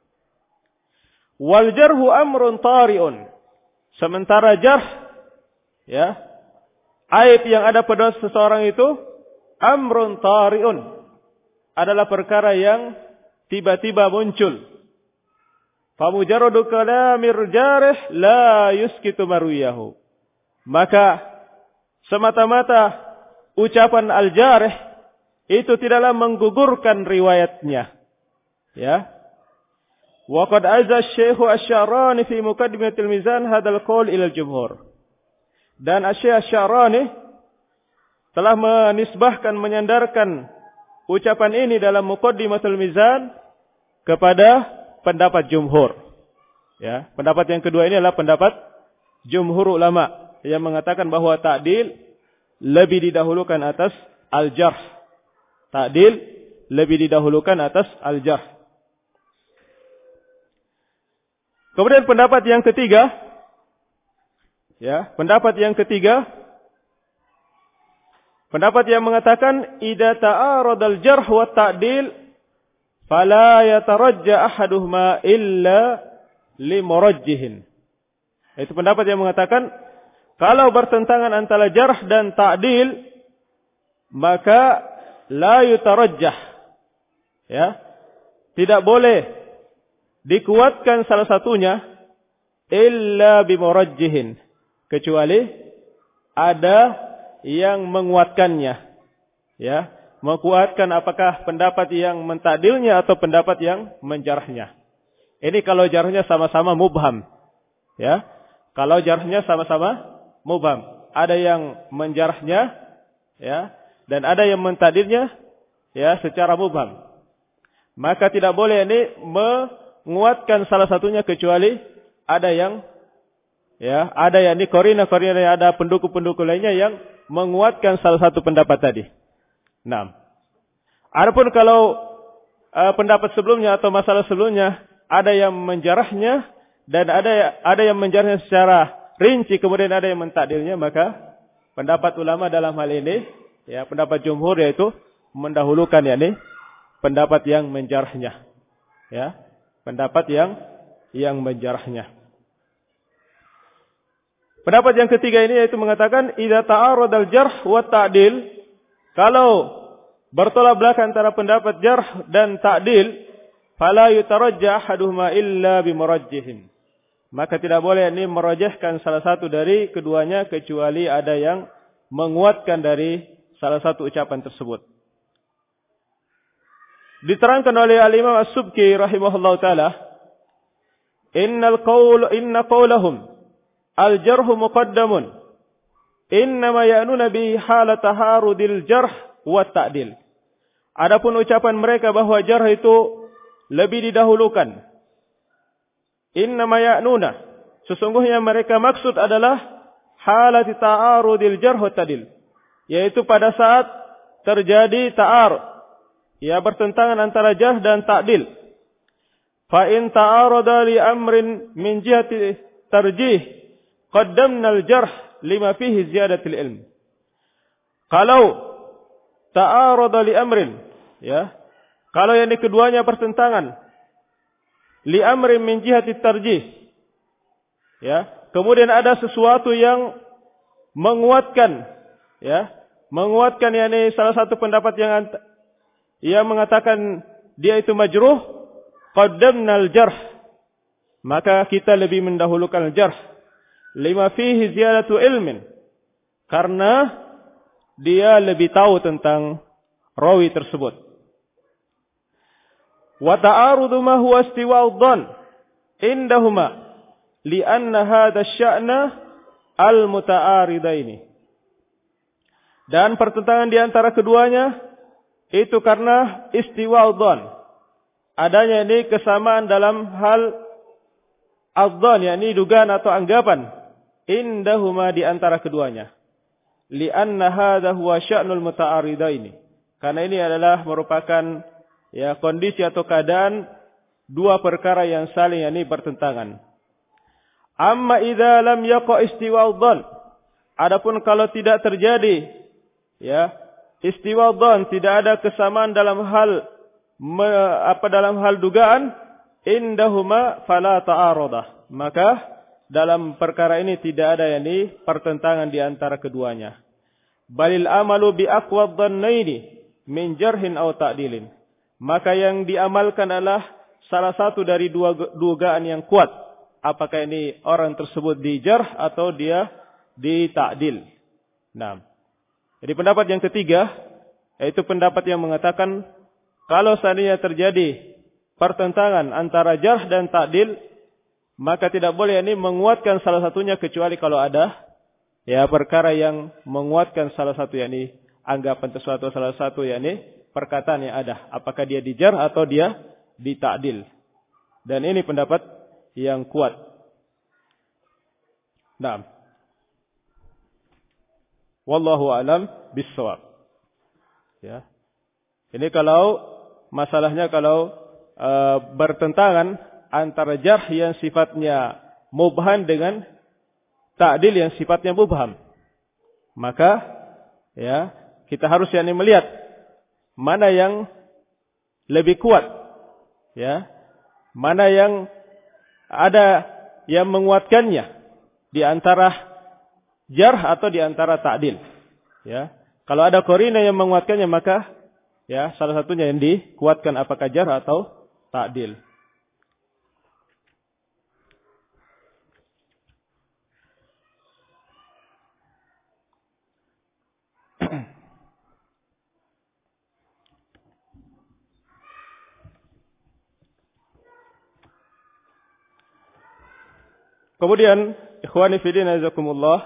Wal jarhu amrun tari'un. Sementara jarh, ya, aib yang ada pada seseorang itu amrun tari'un, adalah perkara yang tiba-tiba muncul. Fa mujarradu kalamir jarih la yuskitu marwiyahu. Maka semata-mata ucapan al-jarih itu tidaklah menggugurkan riwayatnya. Ya. Wa qad azza Syekh Asy-Sya'rani fi Muqaddimatil Mizan hadzal qaul ila al-jumhur. Dan Syekh Asy-Sya'rani telah menisbahkan, menyandarkan ucapan ini dalam Muqaddimatul Mizan kepada pendapat jumhur. Ya, pendapat yang kedua ini adalah pendapat jumhur ulama yang mengatakan bahwa ta'dil lebih didahulukan atas al-jarh. Ta'dil lebih didahulukan atas al-jarh. Kemudian pendapat yang ketiga, ya, pendapat yang yang mengatakan idza ta'arada al-jarh wa ta'dil fala yatarajja ahaduhuma illa limurajjihin. Itu pendapat yang mengatakan kalau bertentangan antara jarh dan ta'dil maka la yutarajjah. Ya. Tidak boleh dikuatkan salah satunya illa bimurajjihin, kecuali ada yang menguatkannya. Ya, menguatkan apakah pendapat yang mentakdilnya atau pendapat yang menjarahnya. Ini kalau jarahnya sama-sama mubham. Ya, kalau jarahnya sama-sama mubham, ada yang menjarahnya, ya, dan ada yang mentakdilnya, ya, secara mubham. Maka tidak boleh ini menguatkan salah satunya kecuali ada yang, ya, ada yang di korina ada pendukung-pendukung lainnya yang menguatkan salah satu pendapat tadi. Nah, adapun kalau pendapat sebelumnya atau masalah sebelumnya ada yang menjarahnya dan ada yang menjarahnya secara rinci, kemudian ada yang mentakdilnya, maka pendapat ulama dalam hal ini, ya, pendapat jumhur yaitu mendahulukan yakni pendapat yang menjarahnya. Ya, pendapat yang menjarahnya. Pendapat yang ketiga ini yaitu mengatakan idza ta'aradal jarh wa ta'dil, kalau bertolak belakang antara pendapat jarh dan ta'dil, fala yutarajjah ahaduhuma illa bimurajjihin. Maka tidak boleh ini merajihkan salah satu dari keduanya kecuali ada yang menguatkan dari salah satu ucapan tersebut. Diterangkan oleh Al-Imam As-Subki rahimahullahu taala, inna qawlahum al-jarhu muqaddamun innama ya'nuna bi halat taharudil jarh wa ta'dil. Adapun ucapan mereka bahwa jarh itu lebih didahulukan, innama ya'nuna, sesungguhnya mereka maksud adalah halat ta'arudil jarh wa ta'dil, yaitu pada saat terjadi ta'arud, ya, bertentangan antara jarh dan ta'dil. Fa in ta'arada li amrin min jihati tarjih qaddamna al-jarh lima fihi ziyadatil ilm. Kalau ta'arada li amrin, ya, kalau yang keduanya bertentangan, li amrin min jihati tarjih, ya, kemudian ada sesuatu yang menguatkan, ya, menguatkan yakni salah satu pendapat yang ia mengatakan dia itu majruh, qaddamna al-jarh, maka kita lebih mendahulukan al-jarh, lima fihi ziyadatu ilmin, karena dia lebih tahu tentang rawi tersebut. Wa ta'arudu ma huwa istiwa'ud dhann indahuma li'anna hadha asy-sya'na al-muta'aridaini. Dan pertentangan di antara keduanya itu karena istiwa'ud dhann. adanya ini kesamaan dalam hal adzan, yakni dugaan atau anggapan, indahuma di antara keduanya. Li'anna hadha huwa sya'nul muta'aridaini. Karena ini adalah merupakan kondisi atau keadaan dua perkara yang saling yakni bertentangan. Amma idza lam yaqa istiwa dzan. Adapun kalau tidak terjadi istiwa dzan, tidak ada kesamaan dalam hal dalam hal dugaan, indahuma fala ta'arudah. Maka dalam perkara ini tidak ada yakni pertentangan di antara keduanya. Balil amalu bi aqwa dhannaini min jarhin aw ta'dilin. Maka yang diamalkan adalah salah satu dari dua dugaan yang kuat. Apakah ini orang tersebut dijarh atau dia dita'dil. Nah, jadi pendapat yang ketiga, yaitu pendapat yang mengatakan kalau seandainya terjadi pertentangan antara jarh dan ta'dil, maka tidak boleh ini menguatkan salah satunya kecuali kalau ada perkara yang menguatkan salah satu, yakni anggapan sesuatu, salah satu yakni perkataan yang ada, apakah dia dijarh atau dia dita'dil. Dan ini pendapat yang kuat. Naam. Wallahu a'lam bis-shawab. Ya. Ini kalau masalahnya bertentangan antara jarh yang sifatnya mubham dengan ta'dil yang sifatnya mubham. Maka kita harus yakni melihat mana yang lebih kuat. Mana yang ada yang menguatkannya di antara jarh atau di antara ta'dil. Kalau ada qarina yang menguatkannya, maka salah satunya yang dikuatkan apakah jarh atau ta'dil. Kemudian, ikhwani fillah azakumullah,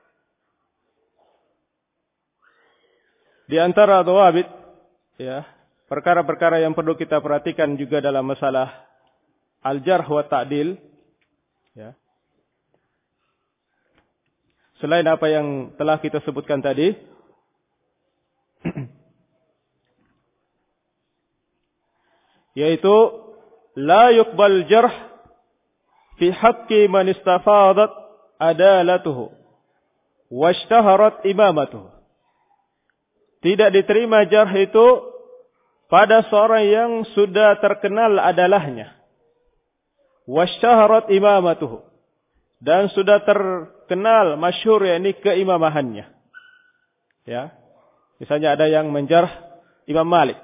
di antara dhawabit, perkara-perkara yang perlu kita perhatikan juga dalam masalah al-jarh wa ta'dil, selain apa yang telah kita sebutkan tadi, yaitu la yuqbal jarh fi haqqi man istafadat adalatuhu washtaharat imamatuhu. Tidak diterima jarh itu pada seorang yang sudah terkenal adalahnya, washtaharat imamatuhu, dan sudah terkenal masyhur yakni keimamahannya. Misalnya ada yang menjarh Imam Malik,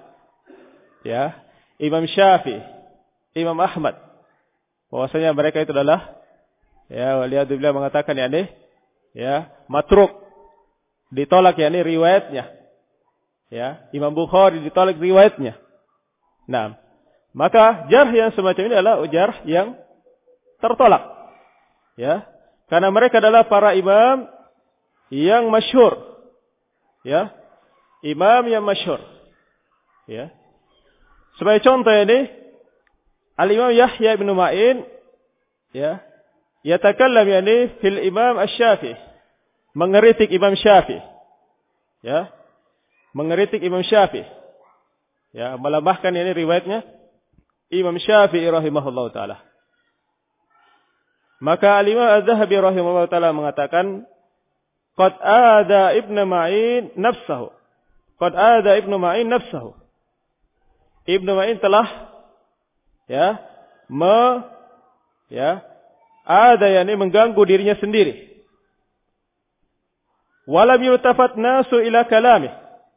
Imam Syafi'i, Imam Ahmad. Bahwasanya mereka itu adalah waliyadzubillah mengatakan matruk, ditolak riwayatnya. Imam Bukhari ditolak riwayatnya. Nah, maka jarh yang semacam ini adalah jarh yang tertolak. Karena mereka adalah para imam yang masyhur. Imam yang masyhur. Sebagai contoh ini, Al-Imam Yahya bin Ma'in yatakallam fil Imam Asy-Syafi'i, mengeritik Imam Syafi'i. Mengeritik Imam Syafi'i. Melemahkan riwayatnya Imam Syafi'i rahimahullahu taala. Maka Al-Imam Az-Zahabi rahimahullahu taala mengatakan, qad ada Ibnu Ma'in nafsahu. Qad ada Ibnu Ma'in nafsahu. Ibnu Ma'in telah mengganggu dirinya sendiri. Walam yutafat nasu ila kalamih.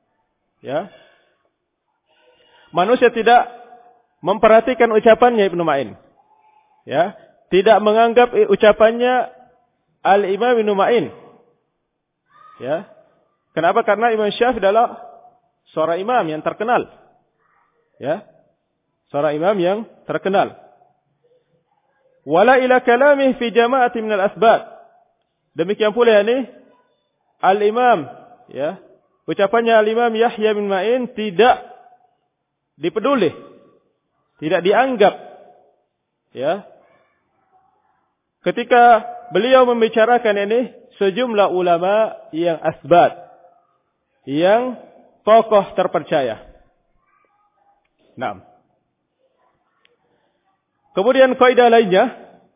Manusia tidak memperhatikan ucapannya Ibnu Ma'in. Tidak menganggap ucapannya Al-Imam Ibnu Ma'in. Kenapa? Karena Imam Syafi'i adalah seorang imam yang terkenal. Seorang imam yang terkenal. Wala ila kalamih fi jama'ati minal asbab. Demikian pula al-imam, ucapannya al-imam Yahya bin Ma'in tidak dipeduli. tidak dianggap. Ya. Ketika beliau membicarakan ini, sejumlah ulama yang asbat, yang tokoh terpercaya. Nah. Kemudian kaidah lainnya,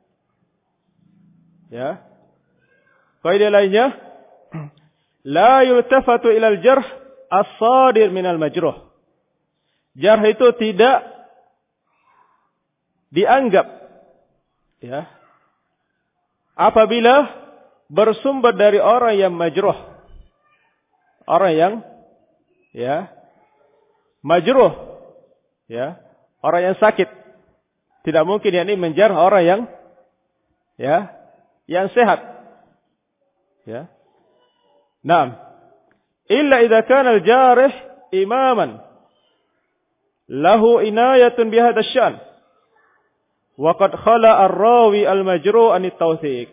ya. Kaidah lainnya, la yultafatu ilal jarh as-sadir minal majruh. Jarh itu tidak dianggap, ya, apabila bersumber dari orang yang majruh. Orang yang, ya, majruh, ya, orang yang sakit. Tidak mungkin yakni menjarah orang yang, ya, yang sehat. Ya. Naam. Illa idza kana al-jarih imaman lahu inayatun bi hadha asy-syan wa qad khala ar-rawi al-majruh an at-tawthiq.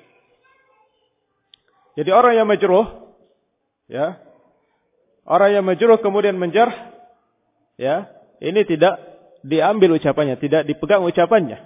Jadi orang yang majruh, ya, orang yang majruh kemudian menjarah, ya, ini tidak diambil ucapannya, tidak dipegang ucapannya.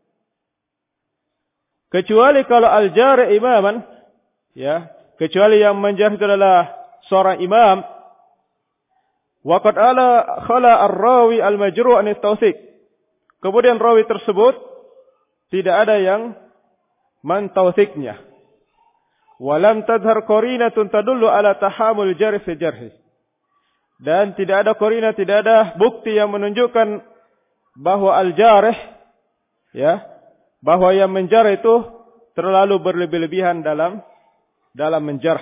Kecuali kalau al-jarih imaman, ya, kecuali yang menjarah itu adalah seorang imam, wa qad khala ar-rawi al-majruh an at-tawthiq. Kemudian rawi tersebut tidak ada yang mentawthiqnya. Wa lam tadhhar qarinatun tadullu ala tahamul jarh fi jarh. Dan tidak ada qarina, tidak ada bukti yang menunjukkan bahwa al-jarih, ya, bahwa yang menjarah itu terlalu berlebih-lebihan dalam menjarah.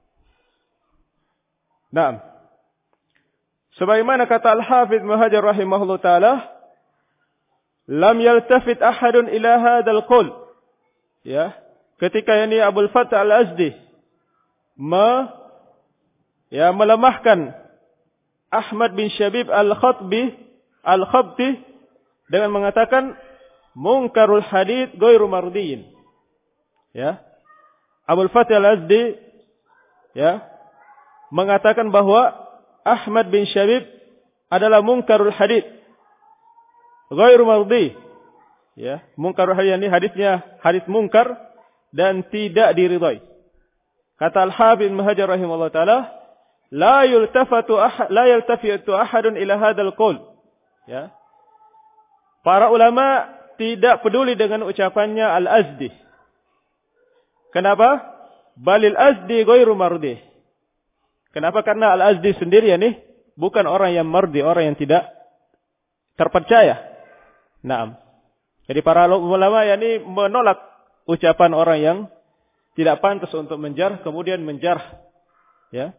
Naam. Sebagaimana kata Al-Hafidz Ibnu Hajar rahimahullah taala, lam yaltafit ahadun ila hadzal qaul. Ya, ketika ini Abdul Fattah Al-Azdi melemahkan Ahmad bin Syabib Al-Khabti dengan mengatakan munkarul hadits ghairu mardiyin. Ya. Abdul Fattah Al-Azdi, ya, mengatakan bahwa Ahmad bin Syabib adalah munkarul hadits ghairu mardi. Ya, munkarul hadits ini hadisnya hadits munkar dan tidak diridhai. Kata Al-Hafidz Ibnu Hajar rahimahullah taala, la yaltafitu ahadun ila hadzal qaul. Ya. Para ulama tidak peduli dengan ucapannya Al-Azdi. Kenapa? Balil Azdi ghairu mardi. Kenapa? Karena Al-Azdi sendiri ini bukan orang yang mardi, orang yang tidak terpercaya. Naam. Jadi para ulama ini menolak ucapan orang yang tidak pantas untuk menjarah, kemudian menjarah. Ya.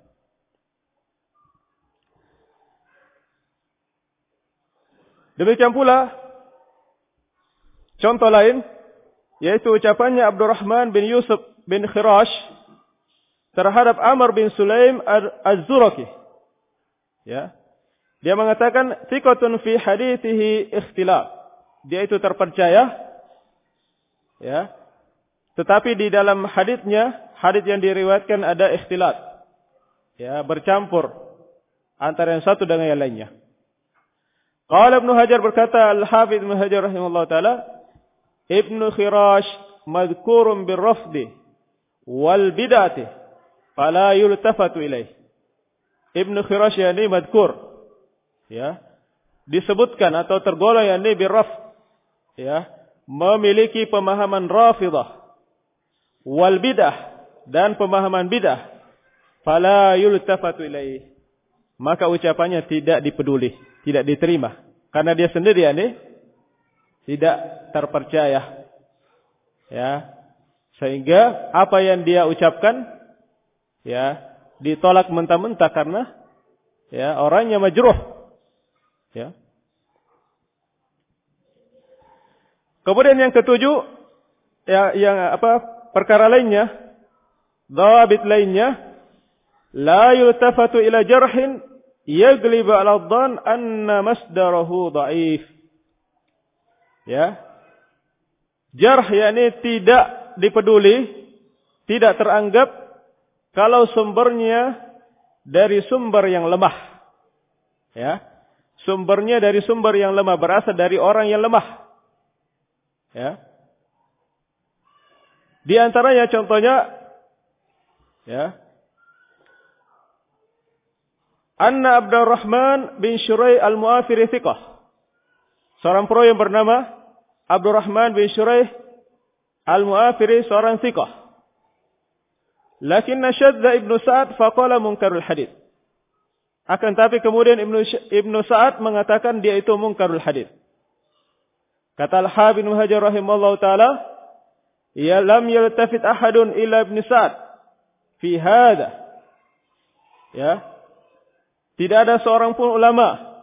Demikian pula contoh lain, yaitu ucapannya Abdurrahman bin Yusuf bin Khirash terhadap Amr bin Sulaim Az-Zuraki. Ya. Dia mengatakan thiqatun fi hadithihi ikhtilaf. Dia itu terpercaya, ya. Tetapi di dalam haditsnya, hadits yang diriwayatkan ada ikhtilaf. Ya, bercampur antara yang satu dengan yang lainnya. Qala Ibnu Hajar, berkata Al-Hafidz Ibnu Hajar rahimahullah taala, Ibnu Khirash madhkurun birrafdi wal bid'ati fala yultafatu ilaih. Ibnu Khirash yani madhkur, ya, disebutkan atau tergolong yani birraf, ya, memiliki pemahaman Rafidah wal bid'ah dan pemahaman bid'ah, fala yultafatu ilaih, maka ucapannya tidak dipeduli, tidak diterima, karena dia sendiri yani tidak terpercaya, ya, sehingga apa yang dia ucapkan, ya, ditolak mentah-mentah karena, ya, orangnya majruh, ya. Kemudian yang ketujuh, ya, yang perkara lainnya, dhabit lainnya, la yultafatu ila jarhin yaglibu ala dhann anna masdarahu dhaif. Ya. Jarh yakni tidak dipeduli, tidak teranggap kalau sumbernya dari sumber yang lemah. Ya. sumbernya dari sumber yang lemah, berasal dari orang yang lemah. Ya. Di antaranya contohnya, ya, Anna Abdurrahman bin Shuraih al-Mu'afiri thiqah. Seorang perawi yang bernama Abdurrahman bin Shuraih al-Mu'afiri seorang thiqah. Lakin Syadda Ibnu Sa'ad faqala munkarul hadits. Akan tapi kemudian Ibnu Sa'ad mengatakan dia itu munkarul hadits. Kata Al-Hafidz Ibnu Hajar rahimallahu taala, ya lam yaltafit ahadun ila Ibnu Sa'ad fi hadha. Ya. Tidak ada seorang pun ulama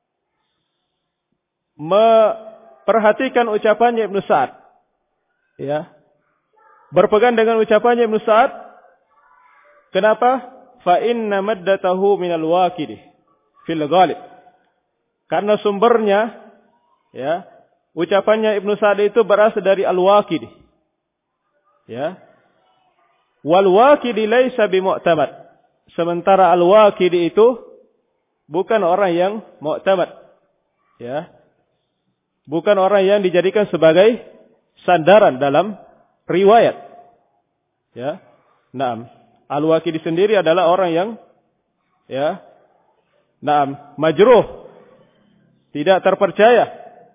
memperhatikan ucapannya Ibnu Sa'ad. Ya. Berpegang dengan ucapannya Ibnu Sa'ad. Kenapa? Fa inna maddatahu minal waqidi fil ghalib. Karena sumbernya, ya, ucapannya Ibnu Sa'ad itu berasal dari al-Waqidi. Ya. Wal Waqidi laisa bimu'tamad. Sementara al-Waqidi itu bukan orang yang mu'tamad. Ya. Bukan orang yang dijadikan sebagai sandaran dalam riwayat. Ya. Naam. Al-Waqidi sendiri adalah orang yang, ya, naam, majruh, tidak terpercaya.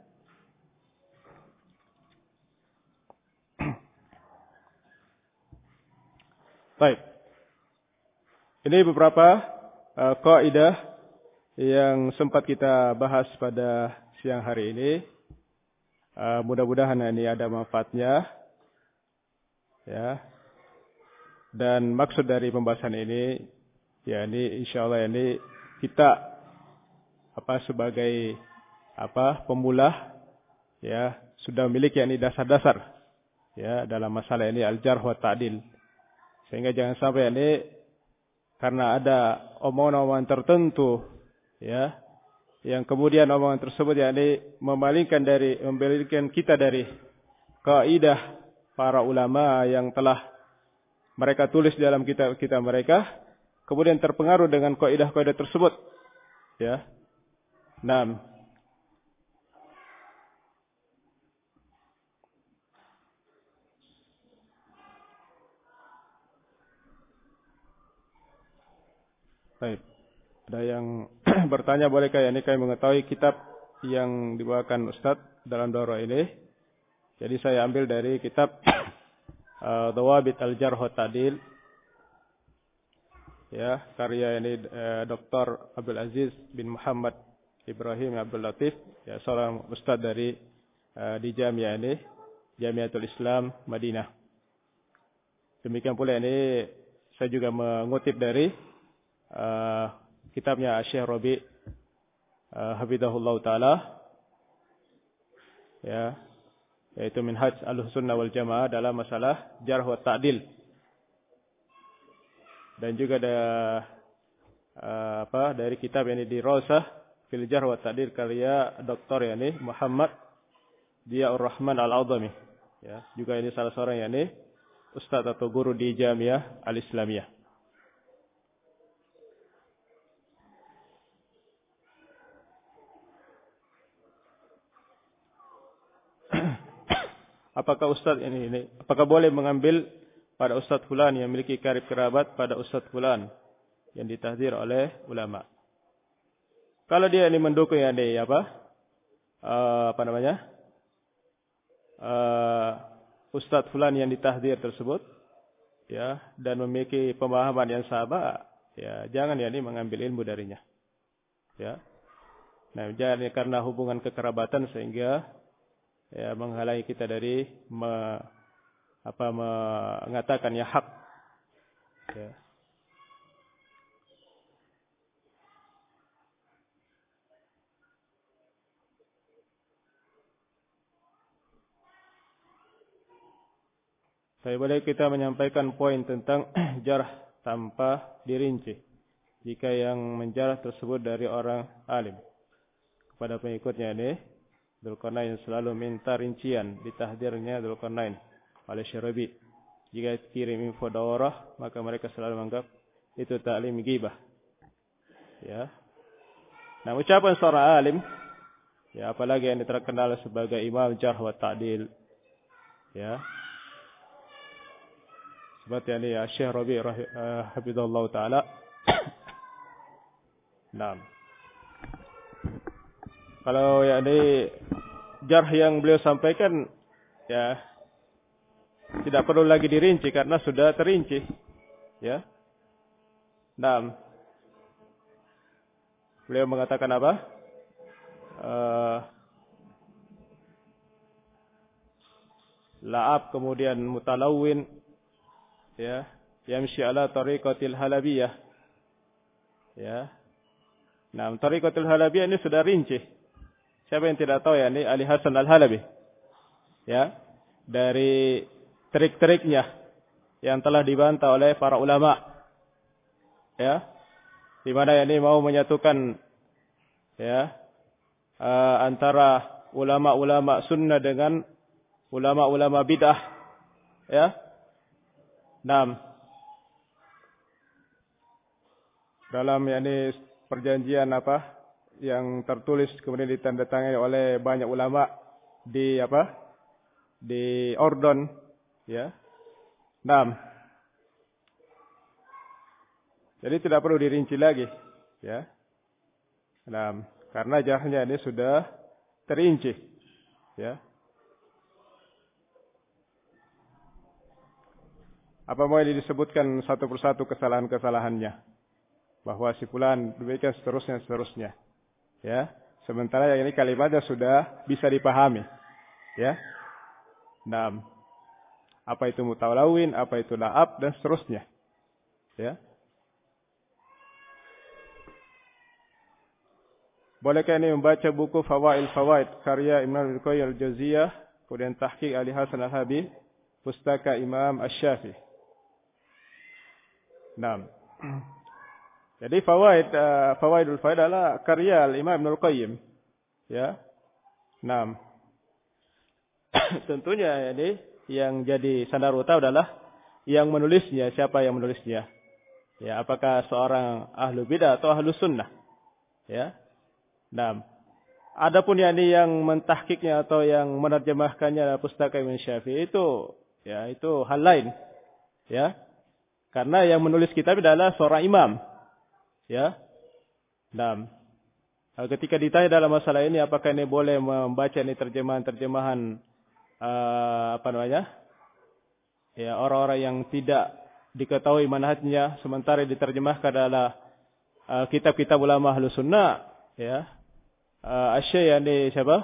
Baik. Ini beberapa kaidah yang sempat kita bahas pada siang hari ini. Mudah-mudahan ini ada manfaatnya. Ya. Dan maksud dari pembahasan ini, ya ini insyaallah ini kita sebagai pemula, ya, sudah memiliki ini dasar-dasar, ya, dalam masalah ini al-jarh wa ta'dil. Sehingga jangan sampai ini karena ada omongan-omongan tertentu, ya, yang kemudian omongan tersebut ya ini membalikan kita dari kaidah para ulama yang telah mereka tulis dalam kitab-kitab mereka, kemudian terpengaruh dengan kaidah-kaidah tersebut. Ya. Naam. Baik. Ada yang bertanya, bolehkah ya ini kami mengetahui kitab yang dibawakan Ustaz dalam daurah ini? Jadi saya ambil dari kitab Dawabit al-Jarh wa Ta'dil, ya, karya ini Dr. Abdul Aziz bin Muhammad Ibrahim Abdul Latif, ya, seorang ustaz dari di Jamiah ini, Jamiatul Islam Madinah. Demikian pula ini saya juga mengutip dari kitabnya Syekh Rabi Hafizahullah taala, ya, yaitu Minhaj Ahlussunnah wal Jamaah dalam masalah jarh wa ta'dil. Dan juga ada dari kitab ini Dirasah fil Jarh wa Ta'dil karya Dr. yani Muhammad Diyaur Rahman Al-Adhami. Ya, juga ini salah seorang yani ustaz atau guru di Jamiah Al-Islamiyah. Apakah ustaz apakah boleh mengambil pada ustaz fulan yang memiliki karib kerabat pada ustaz fulan yang ditahdir oleh ulama? Kalau dia ini mendukung yang ustaz fulan yang ditahdir tersebut, ya, dan memiliki pemahaman yang sama, ya, jangan ini mengambil ilmu darinya. Ya. Nah, jangan karena hubungan kekerabatan sehingga, ya, menghalangi kita dari mengatakan ya hak. Ya. Saya boleh kita menyampaikan poin tentang jarh tanpa dirinci. Jika yang menjarah tersebut dari orang alim. Kepada pengikutnya ini, Dzulqarnain selalu minta rincian di tahdirnya Dzulqarnain oleh Syarabi. Jika kirim info daurah, maka mereka selalu menganggap itu ta'lim ghibah. Ya. Nah, ucapan seorang alim, ya apalagi yang terkenal sebagai imam jarh wa ta'dil, ya. Seperti ini ya Syekh Rabi' hafizallahu taala. Nah. Kalau yakni jarh yang beliau sampaikan ya tidak perlu lagi dirinci karena sudah terinci, ya. Nah, beliau mengatakan apa? La'ab kemudian mutalawwin, ya, yamshi ala tariqatil halabiyah, ya. Nah, tariqatil halabiyah ini sudah rinci. Siapa yang tidak tahu ya, ini Ali Hasan Al-Halabi, ya, dari trik-triknya yang telah dibantah oleh para ulama, ya, di mana ini mau menyatukan, ya, antara ulama-ulama sunnah dengan ulama-ulama bid'ah, ya. Nah, dalam yakni perjanjian apa yang tertulis kemudian ditandatangani oleh banyak ulama di apa? Di Ordon, ya. Nah, jadi tidak perlu dirinci lagi, ya. Nah, karena jarhnya ini sudah terinci, ya. Apa mau disebutkan satu persatu kesalahan-kesalahannya? Bahwa si fulan demikian seterusnya. Ya, sementara yang ini kalimatnya sudah bisa dipahami, ya. Nah, apa itu mutawallawin, apa itu la'ab dan seterusnya, ya. Bolehkah ini membaca buku Fawaid karya Imam Al-Qayyim Al-Jauziyah, kemudian tahqiq Ali Hasan Al-Habib, pustaka Imam Asy-Syafi'i. Nah, jadi Fawaidul Faid adalah karya Imam Ibnu Al-Qayyim, ya. Nah, tentunya ini yang jadi sandar utama adalah yang menulisnya, siapa yang menulisnya. Ya, apakah seorang ahlu bidah atau ahlu sunnah, ya. Nah, adapun yang mentahkiknya atau yang menerjemahkannya pustaka Imam Syafi'i itu, ya, itu hal lain, ya. Karena yang menulis kitab adalah seorang imam, ya. Nah, ketika ditanya dalam masalah ini apakah ini boleh membaca ini terjemahan apa namanya? Ya, orang-orang yang tidak diketahui manhajnya sementara diterjemahkan adalah kitab-kitab ulama Ahlus Sunnah, ya. Asy-Syaikh ini siapa?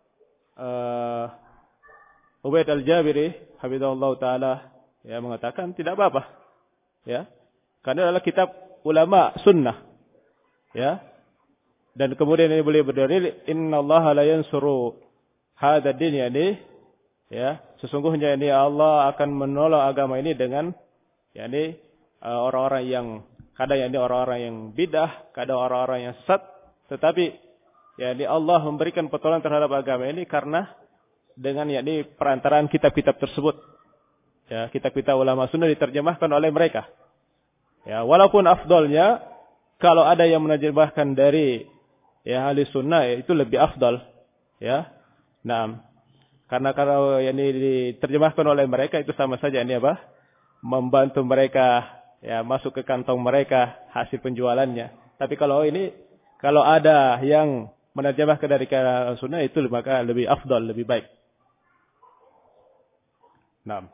Ubaid Al-Jabiri hafizahullah taala, ya, mengatakan tidak apa-apa, ya. Karena adalah kitab ulama sunnah, ya. Dan kemudian ini boleh berdalil innallaha la yansuru hadza din, yani, ya, sesungguhnya ini Allah akan menolong agama ini dengan yani orang-orang yang kadang yani orang-orang yang bidah, kadang orang-orang yang sesat, tetapi yani Allah memberikan pertolongan terhadap agama ini karena dengan yani perantaraan kitab-kitab tersebut. Ya, kitab-kitab ulama sunnah diterjemahkan oleh mereka. Ya, walaupun afdalnya kalau ada yang menerjemahkan dari ya ahli sunnah, ya, itu lebih afdal, ya. Nah, karena kalau ini diterjemahkan oleh mereka itu sama saja ini apa? Membantu mereka ya masuk ke kantong mereka hasil penjualannya. Tapi kalau ada yang menerjemahkan dari ahli sunnah itu maka lebih afdal, lebih baik. Nah,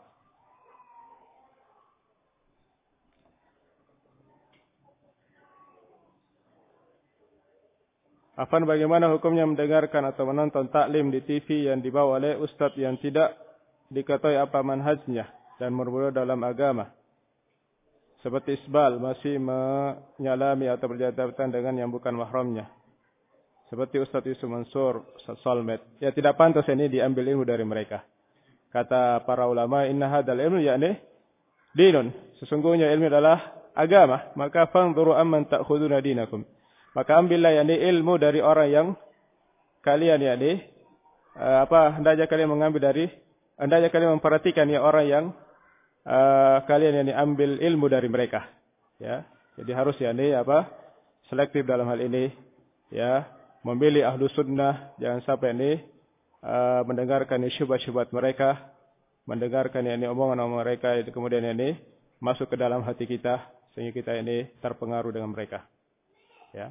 Afan, bagaimana hukumnya mendengarkan atau menonton taklim di TV yang dibawa oleh ustadz yang tidak diketahui apa manhajnya dan bermula dalam agama? Seperti isbal, masih menyalami atau berjabatan dengan yang bukan mahramnya. Seperti Ustadz Yusuf Mansur, Ustadz Salmet. Ya, tidak pantas ini diambil ilmu dari mereka. Kata para ulama, inna hadal ilmu yakni dinun. Sesungguhnya ilmu adalah agama. Maka fanzuru amman ta'khuduna dinakum. Maka ambillah yakni ilmu dari orang yang kalian yakni hendaknya kalian memperhatikan ya orang yang kalian yakni ambil ilmu dari mereka, ya. Jadi harus yakni selektif dalam hal ini, ya, memilih ahlu sunnah, jangan sampai ini mendengarkan syubhat-syubhat mereka, mendengarkan ini omongan-omongan mereka, itu kemudian ini masuk ke dalam hati kita sehingga kita ini terpengaruh dengan mereka. Ya.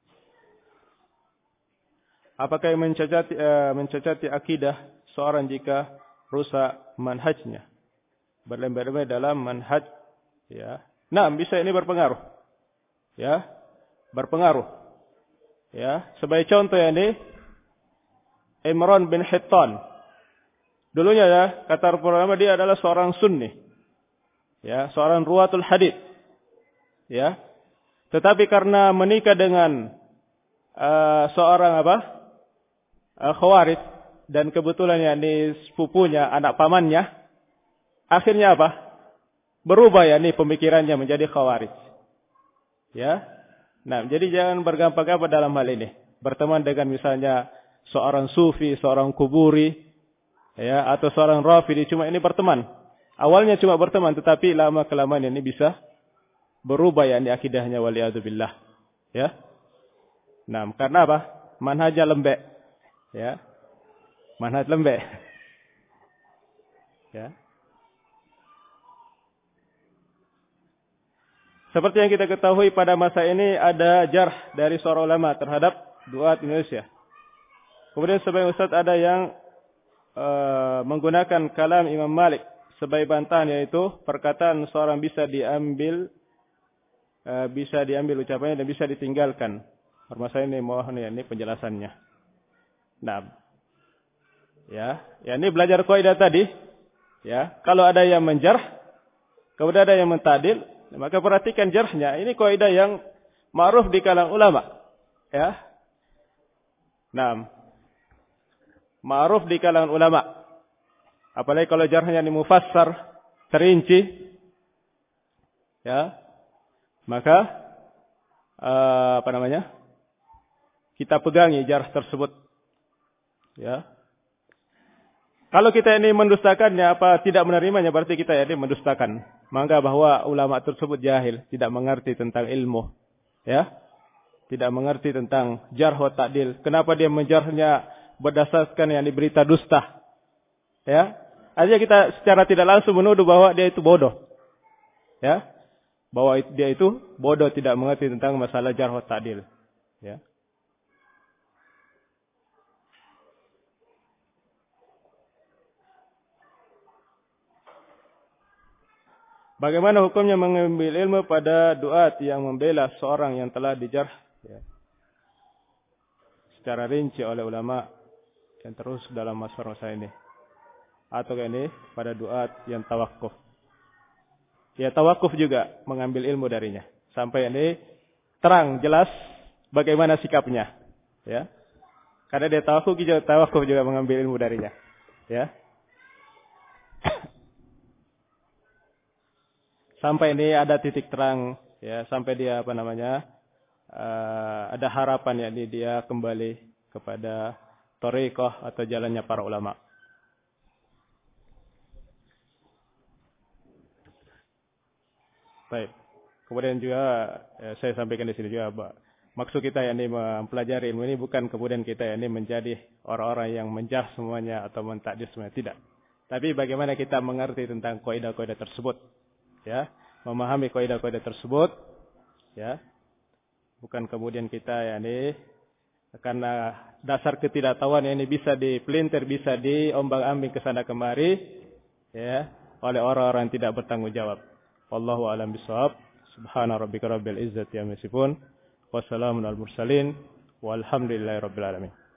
Apakah yang mencacati akidah seorang jika rusak manhajnya, berlembab-lembab dalam manhaj, ya. Nah, bisa ini berpengaruh. Ya. Berpengaruh. Ya, sebagai contoh ini Imran bin Hittan. Dulunya ya, kata ulama dia adalah seorang sunni. Ya, seorang ruwatul hadits. Ya. Tetapi karena menikah dengan seorang khawarij, dan kebetulan ini sepupunya, anak pamannya, akhirnya berubah pemikirannya menjadi khawarij. Ya. Nah, jadi jangan bergampang-gampang dalam hal ini. Berteman dengan misalnya seorang sufi, seorang kuburi, ya, atau seorang rafidi, cuma ini berteman. Awalnya cuma berteman, tetapi lama kelamaan ini bisa berubah akidahnya, waliyadzubillah. Ya. Nah, karena manhajnya lembek. Ya. Manhaj lembek. Ya. Seperti yang kita ketahui pada masa ini ada jarh dari seorang ulama terhadap duat Indonesia. Kemudian sebagian ustaz ada yang menggunakan kalam Imam Malik sebagai bantahan, yaitu perkataan seorang bisa diambil ucapannya dan bisa ditinggalkan. Permasalahan ini mohon ini penjelasannya. Nah, ya ini belajar kaidah tadi. Ya, kalau ada yang menjarh, kemudian ada yang mentadil, maka perhatikan jarhnya. Ini kaidah yang ma'ruf di kalangan ulama. Ya. Nah, ma'ruf di kalangan ulama. Apalagi kalau jarhnya ini mufassar, terinci. Ya. Maka kita pegangi jarh tersebut. Ya. Kalau kita ini mendustakannya, tidak menerimanya, berarti kita ini mendustakan. Maka bahwa ulama tersebut jahil, tidak mengerti tentang ilmu. Ya. Tidak mengerti tentang jarh wa ta'dil. Kenapa dia menjarhnya berdasarkan yang diberita dusta. Ya. Artinya kita secara tidak langsung menuduh bahwa dia itu bodoh. Ya. Bahwa dia itu bodoh, tidak mengerti tentang masalah jarh wa ta'dil. Ya. Bagaimana hukumnya mengambil ilmu pada duat yang membela seorang yang telah dijarh secara rinci oleh ulama yang terus dalam masa ini? Atau ini pada duat yang tawakuf. Ya, tawakuf juga mengambil ilmu darinya. Sampai ini terang, jelas bagaimana sikapnya. Ya. Karena dia tawakuf juga mengambil ilmu darinya. Ya. Sampai ini ada titik terang, ya, sampai dia ada harapan dia kembali kepada thariqah atau jalannya para ulama. Baik. Kemudian juga saya sampaikan di sini juga, maksud kita mempelajari ilmu ini bukan kemudian kita menjadi orang-orang yang menjarh semuanya atau mentakdir semuanya, tidak. Tapi bagaimana kita mengerti tentang kaidah-kaidah tersebut. Ya, memahami kaidah-kaidah tersebut, ya, bukan kemudian kita karena dasar ketidaktahuan ini bisa dipelintir, bisa diombang-ambing ke sana kemari, ya, oleh orang-orang yang tidak bertanggung jawab. Wallahu a'lam bishawab. Subhana rabbika rabbil izzati amma yasifun. Wassalamun alal mursalin. Walhamdulillahi rabbil alamin.